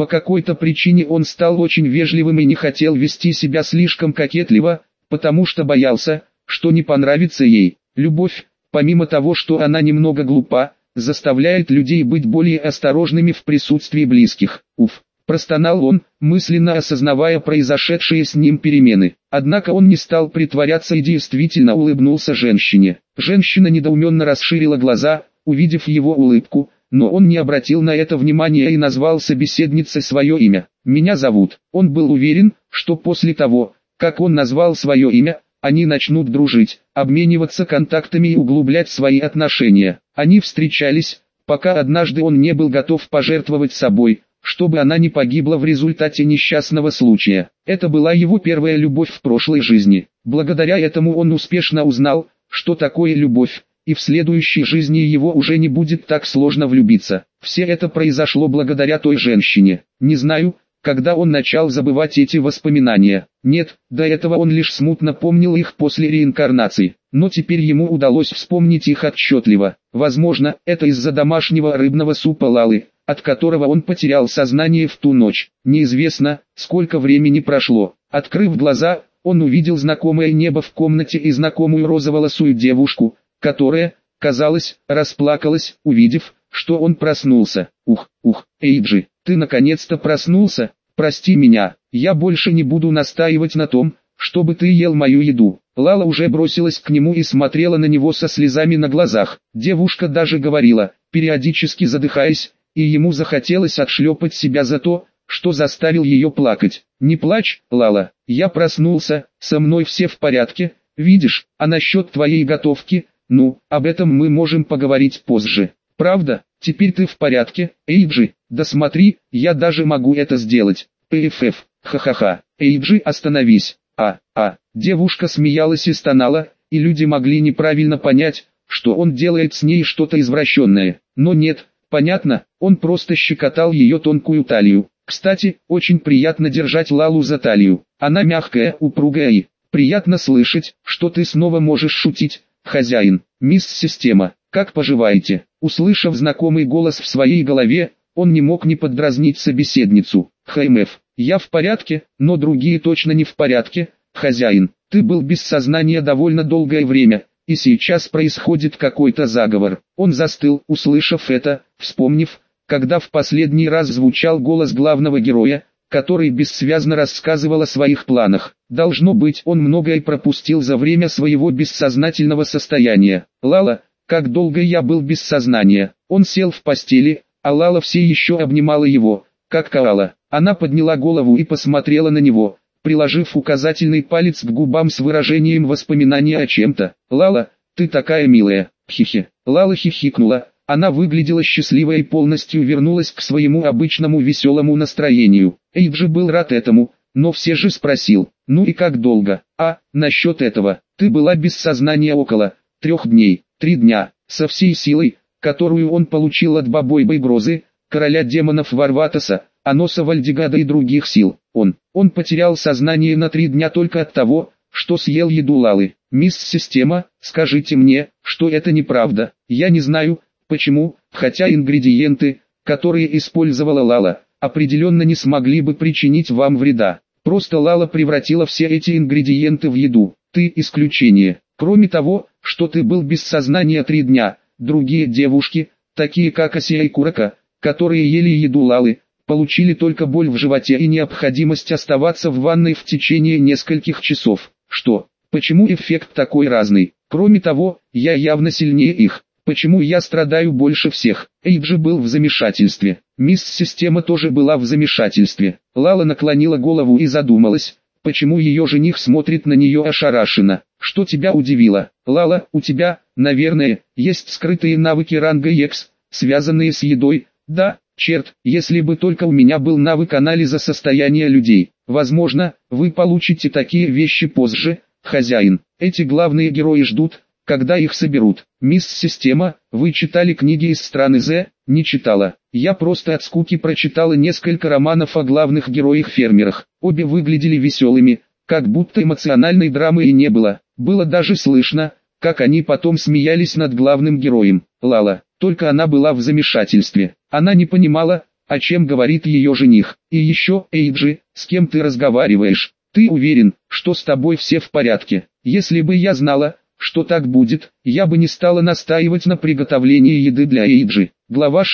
По какой-то причине он стал очень вежливым и не хотел вести себя слишком кокетливо, потому что боялся, что не понравится ей. Любовь, помимо того, что она немного глупа, заставляет людей быть более осторожными в присутствии близких. Уф, простонал он, мысленно осознавая произошедшие с ним перемены. Однако он не стал притворяться и действительно улыбнулся женщине. Женщина недоуменно расширила глаза, увидев его улыбку, но он не обратил на это внимания и назвал собеседнице свое имя. «Меня зовут». Он был уверен, что после того, как он назвал свое имя, они начнут дружить, обмениваться контактами и углублять свои отношения. Они встречались, пока однажды он не был готов пожертвовать собой, чтобы она не погибла в результате несчастного случая. Это была его первая любовь в прошлой жизни. Благодаря этому он успешно узнал, что такое любовь, и в следующей жизни его уже не будет так сложно влюбиться. Все это произошло благодаря той женщине. Не знаю, когда он начал забывать эти воспоминания. Нет, до этого он лишь смутно помнил их после реинкарнации. Но теперь ему удалось вспомнить их отчетливо. Возможно, это из-за домашнего рыбного супа Лалы, от которого он потерял сознание в ту ночь. Неизвестно, сколько времени прошло. Открыв глаза, он увидел знакомое небо в комнате и знакомую розоволосую девушку, которая, казалось, расплакалась, увидев, что он проснулся. Ух, Эйджи, ты наконец-то проснулся? Прости меня, я больше не буду настаивать на том, чтобы ты ел мою еду. Лала уже бросилась к нему и смотрела на него со слезами на глазах. Девушка даже говорила, периодически задыхаясь, и ему захотелось отшлепать себя за то, что заставил ее плакать. «Не плачь, Лала, я проснулся, со мной все в порядке, видишь, а насчет твоей готовки, ну, об этом мы можем поговорить позже. Правда, теперь ты в порядке, Эйджи? Да смотри, я даже могу это сделать. ПФФ, ха-ха-ха, Эйджи, остановись». Девушка смеялась и стонала, и люди могли неправильно понять, что он делает с ней что-то извращенное. Но нет, понятно, он просто щекотал ее тонкую талию. Кстати, очень приятно держать Лалу за талию. Она мягкая, упругая и приятно слышать, что ты снова можешь шутить, хозяин. Мисс Система, как поживаете? Услышав знакомый голос в своей голове, он не мог не поддразнить собеседницу. ХМФ, я в порядке, но другие точно не в порядке, хозяин. Ты был без сознания довольно долгое время, и сейчас происходит какой-то заговор. Он застыл, услышав это, вспомнив, когда в последний раз звучал голос главного героя, который бессвязно рассказывал о своих планах. Должно быть, он многое пропустил за время своего бессознательного состояния. «Лала, как долго я был без сознания?» Он сел в постели, а Лала все еще обнимала его, как коала. Она подняла голову и посмотрела на него, приложив указательный палец к губам с выражением воспоминания о чем-то. «Лала, ты такая милая, хихи». Лала хихикнула, она выглядела счастливой и полностью вернулась к своему обычному веселому настроению. Эйджи был рад этому, но все же спросил, ну и как долго? Насчет этого, ты была без сознания около 3 дней, 3 дня, со всей силой, которую он получил от Бабойбы Грозы, короля демонов Варватоса, Аноса Вальдигада и других сил. Он потерял сознание на 3 дня только от того, что съел еду Лалы. Мисс Система, скажите мне, что это неправда. Я не знаю, почему, хотя ингредиенты, которые использовала Лала, определенно не смогли бы причинить вам вреда. Просто Лала превратила все эти ингредиенты в еду. Ты исключение. Кроме того, что ты был без сознания 3 дня, другие девушки, такие как Асия и Курака, которые ели еду Лалы, получили только боль в животе и необходимость оставаться в ванной в течение нескольких часов. Что? Почему эффект такой разный? Кроме того, я явно сильнее их. Почему я страдаю больше всех? Эйджи был в замешательстве. Мисс Система тоже была в замешательстве. Лала наклонила голову и задумалась, почему ее жених смотрит на нее ошарашенно. Что тебя удивило? Лала, у тебя, наверное, есть скрытые навыки ранга X, связанные с едой. Да, черт, если бы только у меня был навык анализа состояния людей. Возможно, вы получите такие вещи позже, хозяин. Эти главные герои ждут, когда их соберут. Мисс Система, вы читали книги из страны З? Не читала. Я просто от скуки прочитала несколько романов о главных героях-фермерах. Обе выглядели веселыми, как будто эмоциональной драмы и не было. Было даже слышно, как они потом смеялись над главным героем. Лала, только она была в замешательстве. Она не понимала, о чем говорит ее жених. И еще, Эйджи, с кем ты разговариваешь? Ты уверен, что с тобой все в порядке? Если бы я знала, что так будет, я бы не стала настаивать на приготовлении еды для Эйджи. Глава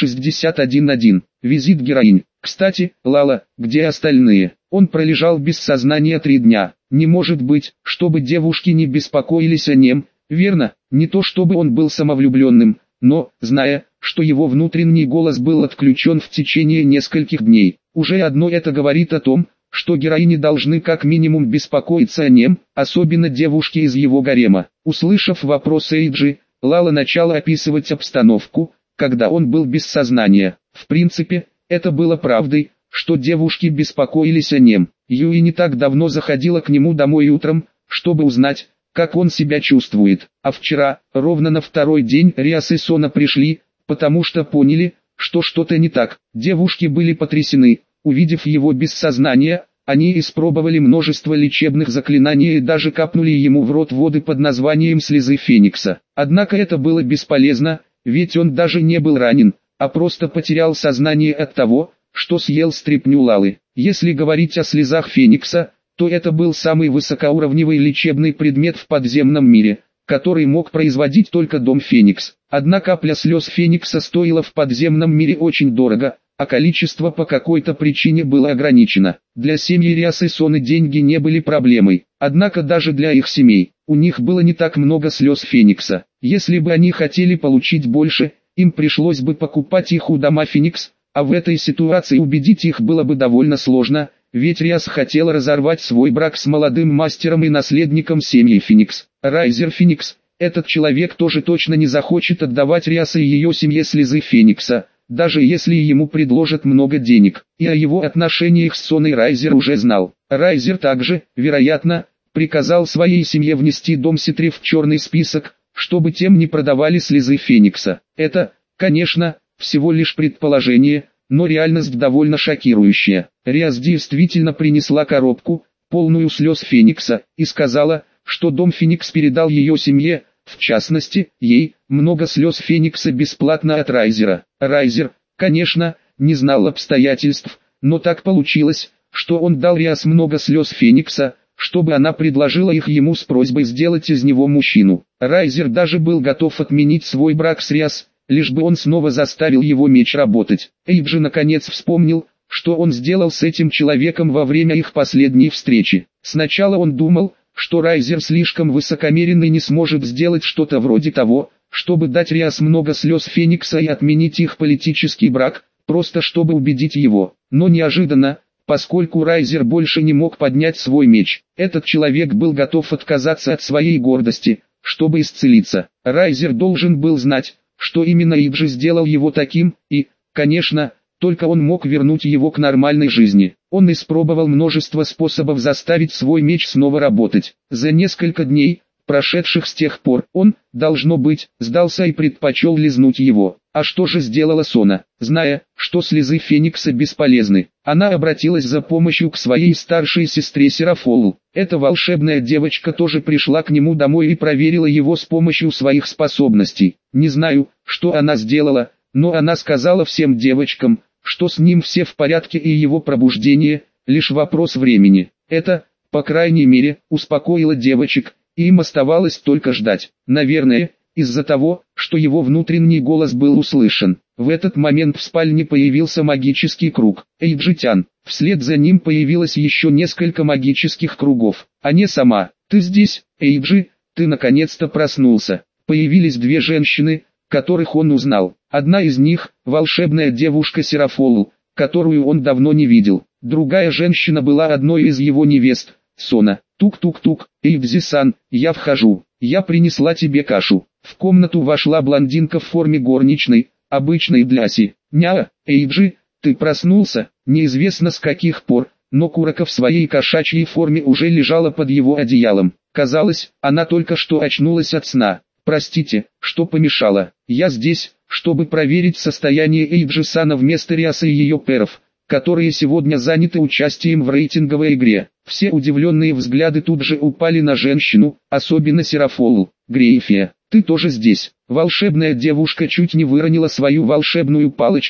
61.1. Визит героинь. Кстати, Лала, где остальные? Он пролежал без сознания 3 дня. Не может быть, чтобы девушки не беспокоились о нем, верно? Не то чтобы он был самовлюбленным, но, зная, что его внутренний голос был отключен в течение нескольких дней, уже одно это говорит о том, что героини должны как минимум беспокоиться о нем, особенно девушки из его гарема. Услышав вопрос Эйджи, Лала начала описывать обстановку, когда он был без сознания. В принципе, это было правдой, что девушки беспокоились о нем. Юи не так давно заходила к нему домой утром, чтобы узнать, как он себя чувствует. А вчера, ровно на 2-й день, Риас и Сона пришли, потому что поняли, что что-то не так. Девушки были потрясены. Увидев его без сознания, они испробовали множество лечебных заклинаний и даже капнули ему в рот воды под названием слезы Феникса. Однако это было бесполезно, ведь он даже не был ранен, а просто потерял сознание от того, что съел стряпню Лалы. Если говорить о слезах Феникса, то это был самый высокоуровневый лечебный предмет в подземном мире, который мог производить только дом Феникс. Одна капля слез Феникса стоила в подземном мире очень дорого, а количество по какой-то причине было ограничено. Для семьи Риас и Соны деньги не были проблемой, однако даже для их семей, у них было не так много слез Феникса. Если бы они хотели получить больше, им пришлось бы покупать их у дома Феникс, а в этой ситуации убедить их было бы довольно сложно, ведь Риас хотел разорвать свой брак с молодым мастером и наследником семьи Феникс. Райзер Феникс, этот человек тоже точно не захочет отдавать Риаса и ее семье слезы Феникса, даже если ему предложат много денег. И о его отношениях с Соной Райзер уже знал. Райзер также, вероятно, приказал своей семье внести дом Ситри в черный список, чтобы тем не продавали слезы Феникса. Это, конечно, всего лишь предположение, но реальность довольно шокирующая. Риас действительно принесла коробку, полную слез Феникса, и сказала, что дом Феникс передал ее семье, в частности, ей, много слез Феникса бесплатно от Райзера. Райзер, конечно, не знал обстоятельств, но так получилось, что он дал Риас много слез Феникса, чтобы она предложила их ему с просьбой сделать из него мужчину. Райзер даже был готов отменить свой брак с Риас, лишь бы он снова заставил его меч работать. Эйджи наконец вспомнил, что он сделал с этим человеком во время их последней встречи. Сначала он думал, что Райзер слишком высокомерен и не сможет сделать что-то вроде того, чтобы дать Риас много слез Феникса и отменить их политический брак, просто чтобы убедить его. Но неожиданно, поскольку Райзер больше не мог поднять свой меч, этот человек был готов отказаться от своей гордости, чтобы исцелиться. Райзер должен был знать, что именно Эйджи сделал его таким, и, конечно, только он мог вернуть его к нормальной жизни. Он испробовал множество способов заставить свой меч снова работать. За несколько дней, прошедших с тех пор, он, должно быть, сдался и предпочел лизнуть его. А что же сделала Сона? Зная, что слезы Феникса бесполезны, она обратилась за помощью к своей старшей сестре Серафолу. Эта волшебная девочка тоже пришла к нему домой и проверила его с помощью своих способностей. Не знаю, что она сделала, но она сказала всем девочкам, что с ним все в порядке и его пробуждение – лишь вопрос времени. Это, по крайней мере, успокоило девочек, и им оставалось только ждать. Наверное, из-за того, что его внутренний голос был услышан. В этот момент в спальне появился магический круг. Эйджитян. Вслед за ним появилось еще несколько магических кругов. А не сама. «Ты здесь, Эйджи, ты наконец-то проснулся». Появились 2 женщины, которых он узнал. Одна из них – волшебная девушка Серафолу, которую он давно не видел. Другая женщина была одной из его невест, Сона. «Тук-тук-тук, Эйдзи-сан, я вхожу. Я принесла тебе кашу». В комнату вошла блондинка в форме горничной, обычной для Си. «Ня, Эйджи, ты проснулся?» Неизвестно с каких пор, но Курака в своей кошачьей форме уже лежала под его одеялом. Казалось, она только что очнулась от сна. «Простите, что помешало? Я здесь, чтобы проверить состояние Эйджи-сана вместо Риаса и ее пэров, которые сегодня заняты участием в рейтинговой игре». Все удивленные взгляды тут же упали на женщину, особенно Серафолу. «Грейфия, ты тоже здесь?» Волшебная девушка чуть не выронила свою волшебную палочку,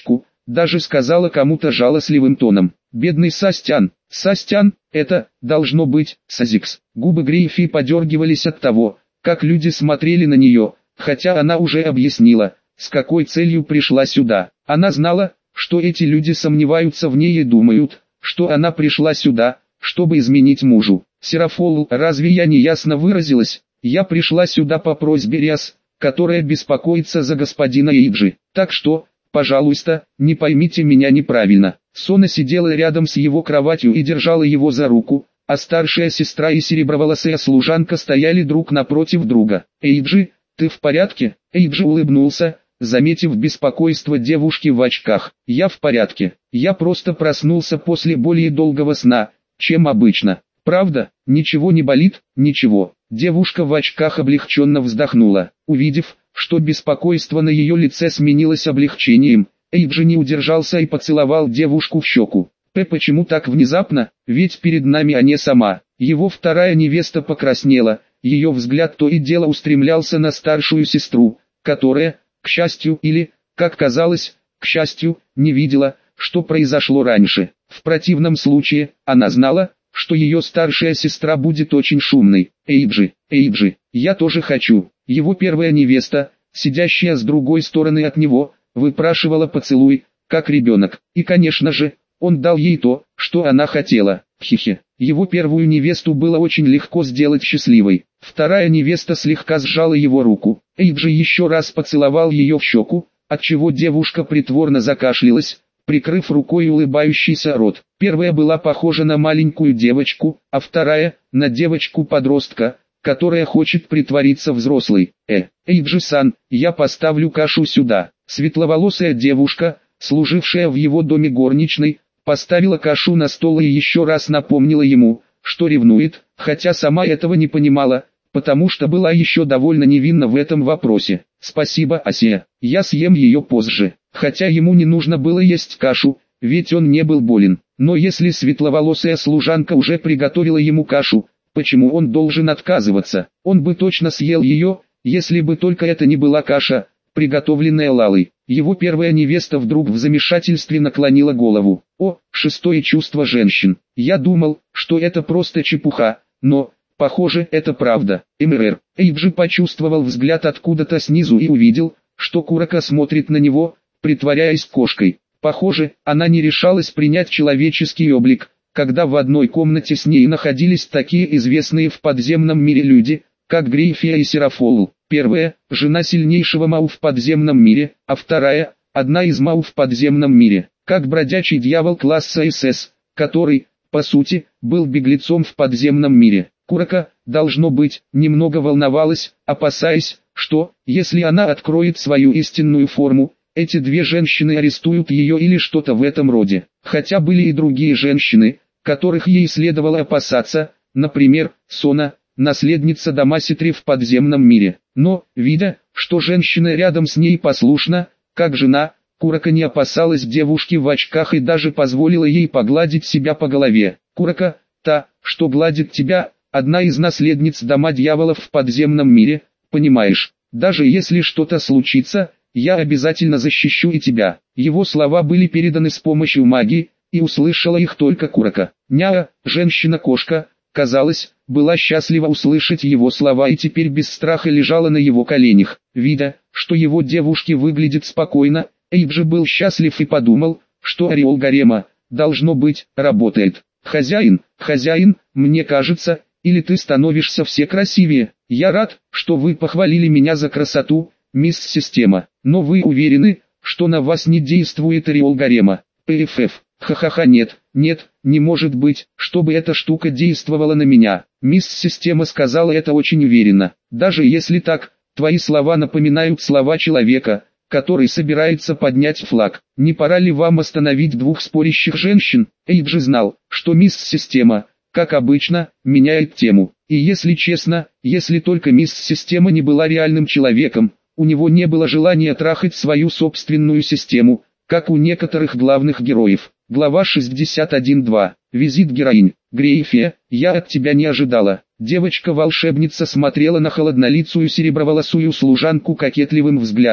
даже сказала кому-то жалостливым тоном: «Бедный Састян». Састян, это, должно быть, Сазикс. Губы Грейфи подергивались от того, как люди смотрели на нее, хотя она уже объяснила, с какой целью пришла сюда. Она знала, что эти люди сомневаются в ней и думают, что она пришла сюда, чтобы изменить мужу. «Серафол, разве я не ясно выразилась? Я пришла сюда по просьбе Риас, которая беспокоится за господина Эйджи. Так что, пожалуйста, не поймите меня неправильно». Сона сидела рядом с его кроватью и держала его за руку, а старшая сестра и сереброволосая служанка стояли друг напротив друга. «Эйджи, ты в порядке?» Эйджи улыбнулся, заметив беспокойство девушки в очках. «Я в порядке. Я просто проснулся после более долгого сна, чем обычно». «Правда? Ничего не болит?» «Ничего». Девушка в очках облегченно вздохнула. Увидев, что беспокойство на ее лице сменилось облегчением, Эйджи не удержался и поцеловал девушку в щеку. «Почему так внезапно? Ведь перед нами Аня сама». Его вторая невеста покраснела, ее взгляд то и дело устремлялся на старшую сестру, которая, к счастью или, как казалось, к счастью, не видела, что произошло раньше. В противном случае, она знала, что ее старшая сестра будет очень шумной. «Эйджи, Эйджи, я тоже хочу». Его первая невеста, сидящая с другой стороны от него, выпрашивала поцелуй, как ребенок. И конечно же, он дал ей то, что она хотела. Хихи. Его первую невесту было очень легко сделать счастливой. Вторая невеста слегка сжала его руку. Эйджи еще раз поцеловал ее в щеку, отчего девушка притворно закашлялась, прикрыв рукой улыбающийся рот. Первая была похожа на маленькую девочку, а вторая – на девочку-подростка, которая хочет притвориться взрослой. Эйджи-сан, я поставлю кашу сюда. Светловолосая девушка, служившая в его доме горничной, поставила кашу на стол и еще раз напомнила ему, что ревнует, хотя сама этого не понимала, потому что была еще довольно невинна в этом вопросе. «Спасибо, Асия, я съем ее позже». Хотя ему не нужно было есть кашу, ведь он не был болен. Но если светловолосая служанка уже приготовила ему кашу, почему он должен отказываться? Он бы точно съел ее, если бы только это не была каша, приготовленная Лалой. Его первая невеста вдруг в замешательстве наклонила голову. «О, шестое чувство женщин. Я думал, что это просто чепуха, но, похоже, это правда». МРР. Эйджи почувствовал взгляд откуда-то снизу и увидел, что Курака смотрит на него, притворяясь кошкой. Похоже, она не решалась принять человеческий облик, когда в одной комнате с ней находились такие известные в подземном мире люди, как Грейфия и Серафол. Первая – жена сильнейшего Мау в подземном мире, а вторая – одна из Мау в подземном мире, как бродячий дьявол класса СС, который, по сути, был беглецом в подземном мире. Курака, должно быть, немного волновалась, опасаясь, что, если она откроет свою истинную форму, эти две женщины арестуют ее или что-то в этом роде. Хотя были и другие женщины, которых ей следовало опасаться, например, Сона, наследница Дамаситри в подземном мире. Но, видя, что женщина рядом с ней послушна, как жена, Курака не опасалась девушки в очках и даже позволила ей погладить себя по голове. «Курака, та, что гладит тебя, одна из наследниц Дома Дьяволов в подземном мире, понимаешь, даже если что-то случится, я обязательно защищу и тебя». Его слова были переданы с помощью магии, и услышала их только Курака. Няа, женщина-кошка, казалось, была счастлива услышать его слова и теперь без страха лежала на его коленях. Видя, что его девушки выглядят спокойно, Эйджи был счастлив и подумал, что ореол гарема, должно быть, работает. «Хозяин, хозяин, мне кажется, или ты становишься все красивее. Я рад, что вы похвалили меня за красоту, мисс Система, но вы уверены, что на вас не действует ореол гарема?» «ПФФ, ха-ха-ха, нет, не может быть, чтобы эта штука действовала на меня». Мисс Система сказала это очень уверенно. «Даже если так, твои слова напоминают слова человека, который собирается поднять флаг. Не пора ли вам остановить двух спорящих женщин?» Эйджи знал, что мисс Система, как обычно, меняет тему. И если честно, если только мисс Система не была реальным человеком, у него не было желания трахать свою собственную систему, как у некоторых главных героев. Глава 61.2. Визит героинь. «Грейфия, я от тебя не ожидала». Девочка-волшебница смотрела на холоднолицую сереброволосую служанку кокетливым взглядом.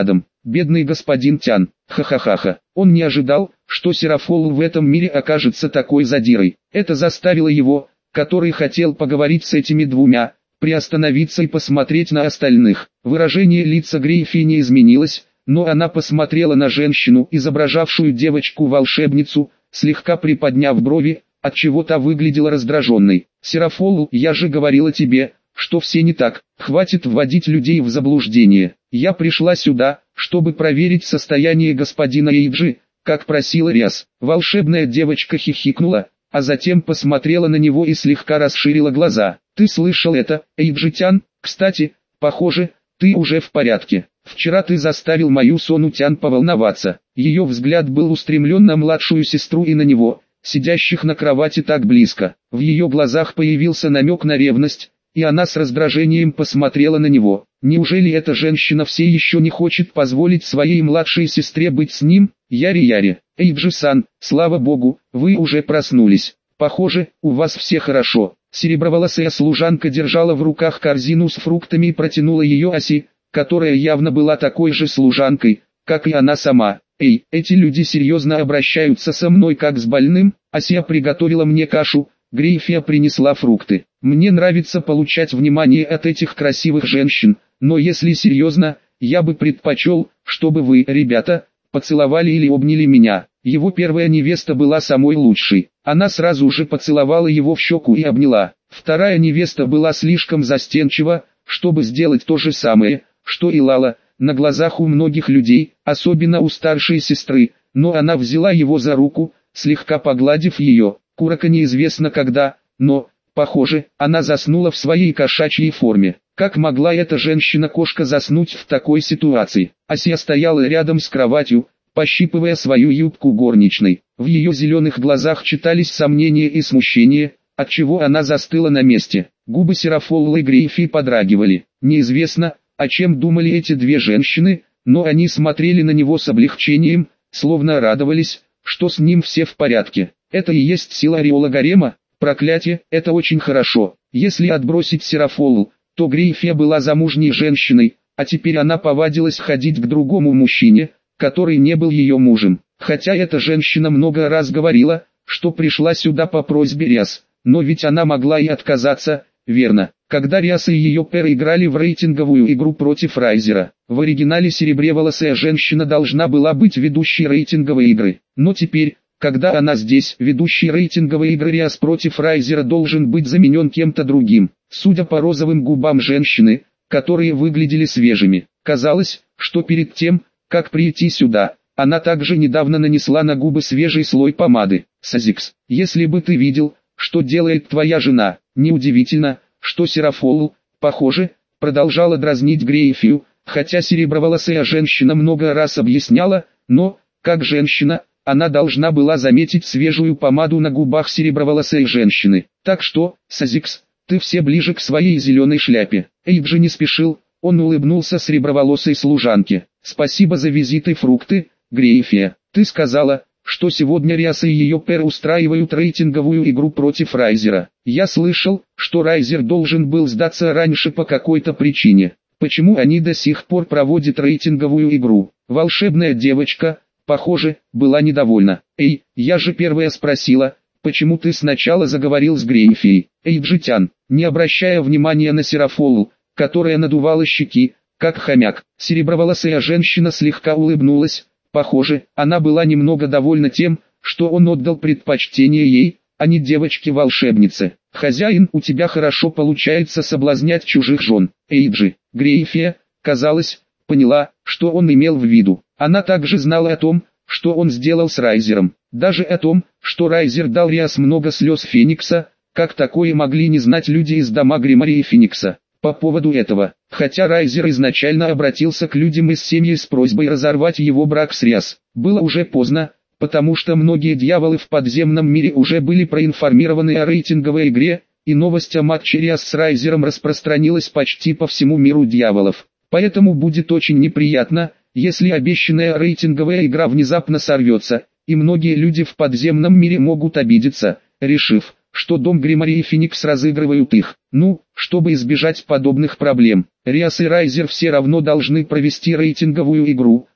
Бедный господин Тян, ха-ха-ха-ха. Он не ожидал, что Серафол в этом мире окажется такой задирой. Это заставило его, который хотел поговорить с этими двумя, приостановиться и посмотреть на остальных. Выражение лица Грейфи не изменилось, но она посмотрела на женщину, изображавшую девочку-волшебницу, слегка приподняв брови, отчего та выглядела раздраженной. «Серафол, я же говорила тебе, что все не так, хватит вводить людей в заблуждение. Я пришла сюда, чтобы проверить состояние господина Эйджи, как просила Риас». Волшебная девочка хихикнула, а затем посмотрела на него и слегка расширила глаза. «Ты слышал это, Эйджи-тян? Кстати, похоже, ты уже в порядке. Вчера ты заставил мою Сону-тян поволноваться». Ее взгляд был устремлен на младшую сестру и на него, сидящих на кровати так близко. В ее глазах появился намек на ревность, и она с раздражением посмотрела на него. Неужели эта женщина все еще не хочет позволить своей младшей сестре быть с ним? Яри-яри, Эйджи-сан, слава богу, вы уже проснулись. Похоже, у вас все хорошо. Сереброволосая служанка держала в руках корзину с фруктами и протянула ее Аси, которая явно была такой же служанкой, как и она сама. «Эй, эти люди серьезно обращаются со мной как с больным?» Асия приготовила мне кашу, Грейфия принесла фрукты. «Мне нравится получать внимание от этих красивых женщин, но если серьезно, я бы предпочел, чтобы вы, ребята, поцеловали или обняли меня». Его первая невеста была самой лучшей. Она сразу же поцеловала его в щеку и обняла. Вторая невеста была слишком застенчива, чтобы сделать то же самое, что и Лала, на глазах у многих людей, особенно у старшей сестры, но она взяла его за руку, слегка погладив ее. Курака неизвестно когда, но, похоже, она заснула в своей кошачьей форме. Как могла эта женщина-кошка заснуть в такой ситуации? Асия стояла рядом с кроватью, пощипывая свою юбку горничной. В ее зеленых глазах читались сомнения и смущение, отчего она застыла на месте. Губы Серафоллы и Грейфи подрагивали. Неизвестно, о чем думали эти две женщины, но они смотрели на него с облегчением, словно радовались, что с ним все в порядке. Это и есть сила ореола гарема. Проклятие, это очень хорошо. Если отбросить Серафоллу, то Грейфия была замужней женщиной, а теперь она повадилась ходить к другому мужчине, который не был ее мужем. Хотя эта женщина много раз говорила, что пришла сюда по просьбе Риас, но ведь она могла и отказаться, верно? Когда Риас и ее пэр играли в рейтинговую игру против Райзера, в оригинале серебреволосая женщина должна была быть ведущей рейтинговой игры. Но теперь, когда она здесь, ведущий рейтинговой игры Риас против Райзера должен быть заменен кем-то другим. Судя по розовым губам женщины, которые выглядели свежими, казалось, что перед тем, как прийти сюда, она также недавно нанесла на губы свежий слой помады. Сазикс, если бы ты видел, что делает твоя жена, неудивительно, что Серафолл, похоже, продолжала дразнить Грейфию, хотя сереброволосая женщина много раз объясняла, но, как женщина, она должна была заметить свежую помаду на губах сереброволосой женщины. Так что, Сазикс, ты все ближе к своей зеленой шляпе. Эйджи не спешил, он улыбнулся сереброволосой служанке. Спасибо за визит и фрукты, Грейфия. Ты сказала, что сегодня Риас и ее пэр устраивают рейтинговую игру против Райзера. Я слышал, что Райзер должен был сдаться раньше по какой-то причине. Почему они до сих пор проводят рейтинговую игру? Волшебная девочка, похоже, была недовольна. Эй, я же первая спросила, почему ты сначала заговорил с Грейфией? Эйджи-тян, не обращая внимания на Серафоллу, которая надувала щеки, как хомяк. Сереброволосая женщина слегка улыбнулась. Похоже, она была немного довольна тем, что он отдал предпочтение ей, а не девочке-волшебнице. «Хозяин, у тебя хорошо получается соблазнять чужих жен». Эйджи, Грейфия, казалось, поняла, что он имел в виду. Она также знала о том, что он сделал с Райзером. Даже о том, что Райзер дал Риас много слез Феникса, как такое могли не знать люди из дома Гримари и Феникса. По поводу этого, хотя Райзер изначально обратился к людям из семьи с просьбой разорвать его брак с Риас, было уже поздно, потому что многие дьяволы в подземном мире уже были проинформированы о рейтинговой игре, и новость о матче Риас с Райзером распространилась почти по всему миру дьяволов. Поэтому будет очень неприятно, если обещанная рейтинговая игра внезапно сорвется, и многие люди в подземном мире могут обидеться, решив, что Дом Гримари и Феникс разыгрывают их. Ну, чтобы избежать подобных проблем, Риас и Райзер все равно должны провести рейтинговую игру,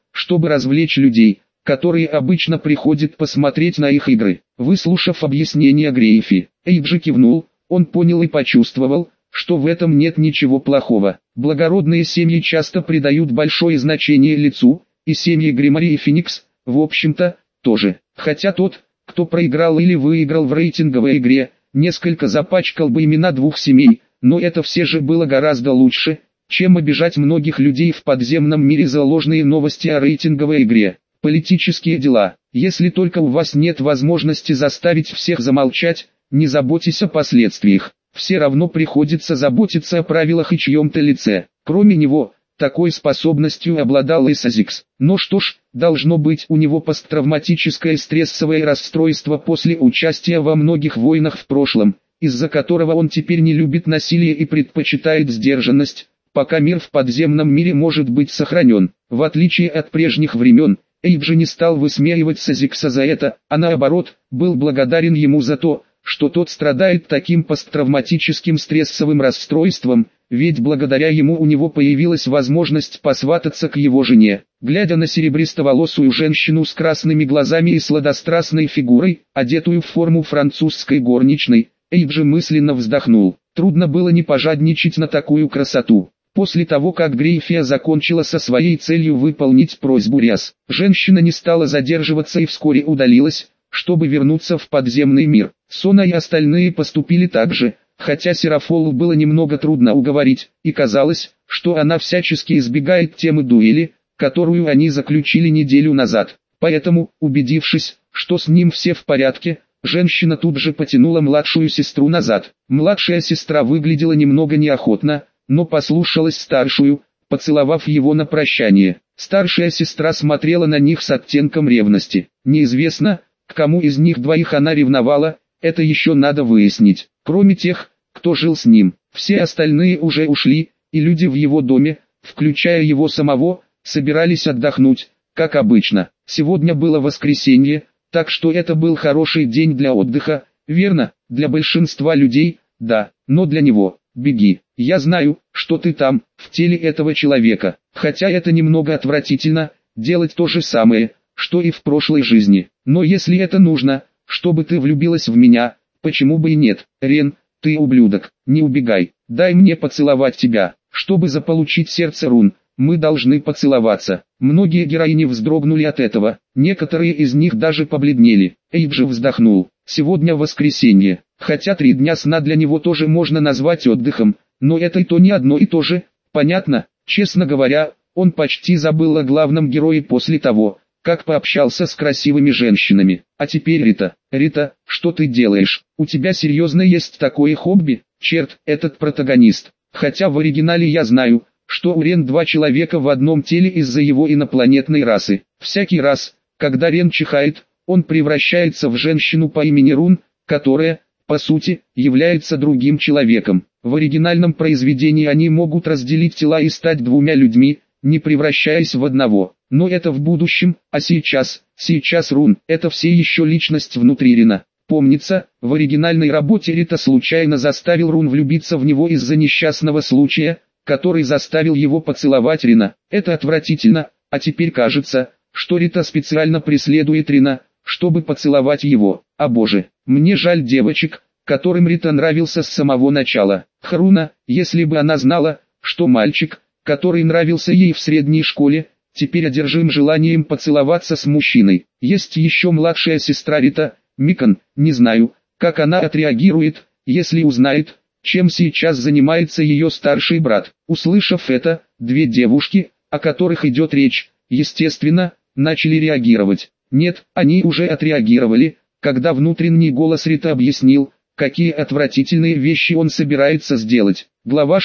чтобы развлечь людей, которые обычно приходят посмотреть на их игры. Выслушав объяснение Грейфи, Эйджи кивнул, он понял и почувствовал, что в этом нет ничего плохого. Благородные семьи часто придают большое значение лицу, и семьи Гримари и Феникс, в общем-то, тоже. Хотя тот, кто проиграл или выиграл в рейтинговой игре, несколько запачкал бы имена двух семей, но это все же было гораздо лучше, чем обижать многих людей в подземном мире за ложные новости о рейтинговой игре. Политические дела. Если только у вас нет возможности заставить всех замолчать, не заботьтесь о последствиях. Все равно приходится заботиться о правилах и чьем-то лице. Кроме него, такой способностью обладал и Сазикс. Но что ж, должно быть у него посттравматическое стрессовое расстройство после участия во многих войнах в прошлом, из-за которого он теперь не любит насилие и предпочитает сдержанность, пока мир в подземном мире может быть сохранен. В отличие от прежних времен, Эйджи не стал высмеивать Сазикса за это, а наоборот, был благодарен ему за то, что тот страдает таким посттравматическим стрессовым расстройством, ведь благодаря ему у него появилась возможность посвататься к его жене. Глядя на серебристоволосую женщину с красными глазами и сладострастной фигурой, одетую в форму французской горничной, Эйджи мысленно вздохнул. Трудно было не пожадничать на такую красоту. После того, как Грейфия закончила со своей целью выполнить просьбу Риас, женщина не стала задерживаться и вскоре удалилась, чтобы вернуться в подземный мир. Сона и остальные поступили так же, хотя Серафолу было немного трудно уговорить, и казалось, что она всячески избегает темы дуэли, которую они заключили неделю назад. Поэтому, убедившись, что с ним все в порядке, женщина тут же потянула младшую сестру назад. Младшая сестра выглядела немного неохотно, но послушалась старшую, поцеловав его на прощание. Старшая сестра смотрела на них с оттенком ревности. Неизвестно, к кому из них двоих она ревновала, это еще надо выяснить. Кроме тех, кто жил с ним, все остальные уже ушли, и люди в его доме, включая его самого, собирались отдохнуть, как обычно. Сегодня было воскресенье, так что это был хороший день для отдыха, верно, для большинства людей, да, но для него. Беги, я знаю, что ты там, в теле этого человека, хотя это немного отвратительно, делать то же самое, что и в прошлой жизни, но если это нужно, чтобы ты влюбилась в меня, почему бы и нет. Рен, ты ублюдок, не убегай, дай мне поцеловать тебя, чтобы заполучить сердце рун, мы должны поцеловаться. Многие героини вздрогнули от этого, некоторые из них даже побледнели. Эйджи вздохнул. Сегодня воскресенье, хотя 3 дня сна для него тоже можно назвать отдыхом, но это и то не одно и то же, понятно? Честно говоря, он почти забыл о главном герое после того, как пообщался с красивыми женщинами. А теперь Рита, что ты делаешь? У тебя серьезно есть такое хобби? Черт, этот протагонист. Хотя в оригинале я знаю, что у Рен 2 человека в одном теле из-за его инопланетной расы. Всякий раз, когда Рен чихает, он превращается в женщину по имени Рун, которая, по сути, является другим человеком. В оригинальном произведении они могут разделить тела и стать 2 людьми, не превращаясь в одного. Но это в будущем, а сейчас Рун – это все еще личность внутри Рена. Помнится, в оригинальной работе Рита случайно заставил Рун влюбиться в него из-за несчастного случая, который заставил его поцеловать Рена. Это отвратительно, а теперь кажется, что Рита специально преследует Рена, чтобы поцеловать его. О боже, мне жаль девочек, которым Рита нравился с самого начала. Харуна, если бы она знала, что мальчик, который нравился ей в средней школе, теперь одержим желанием поцеловаться с мужчиной. Есть еще младшая сестра Рита, Микан, не знаю, как она отреагирует, если узнает, чем сейчас занимается ее старший брат. Услышав это, 2 девушки, о которых идет речь, естественно, начали реагировать. Нет, они уже отреагировали, когда внутренний голос Риты объяснил, какие отвратительные вещи он собирается сделать. Глава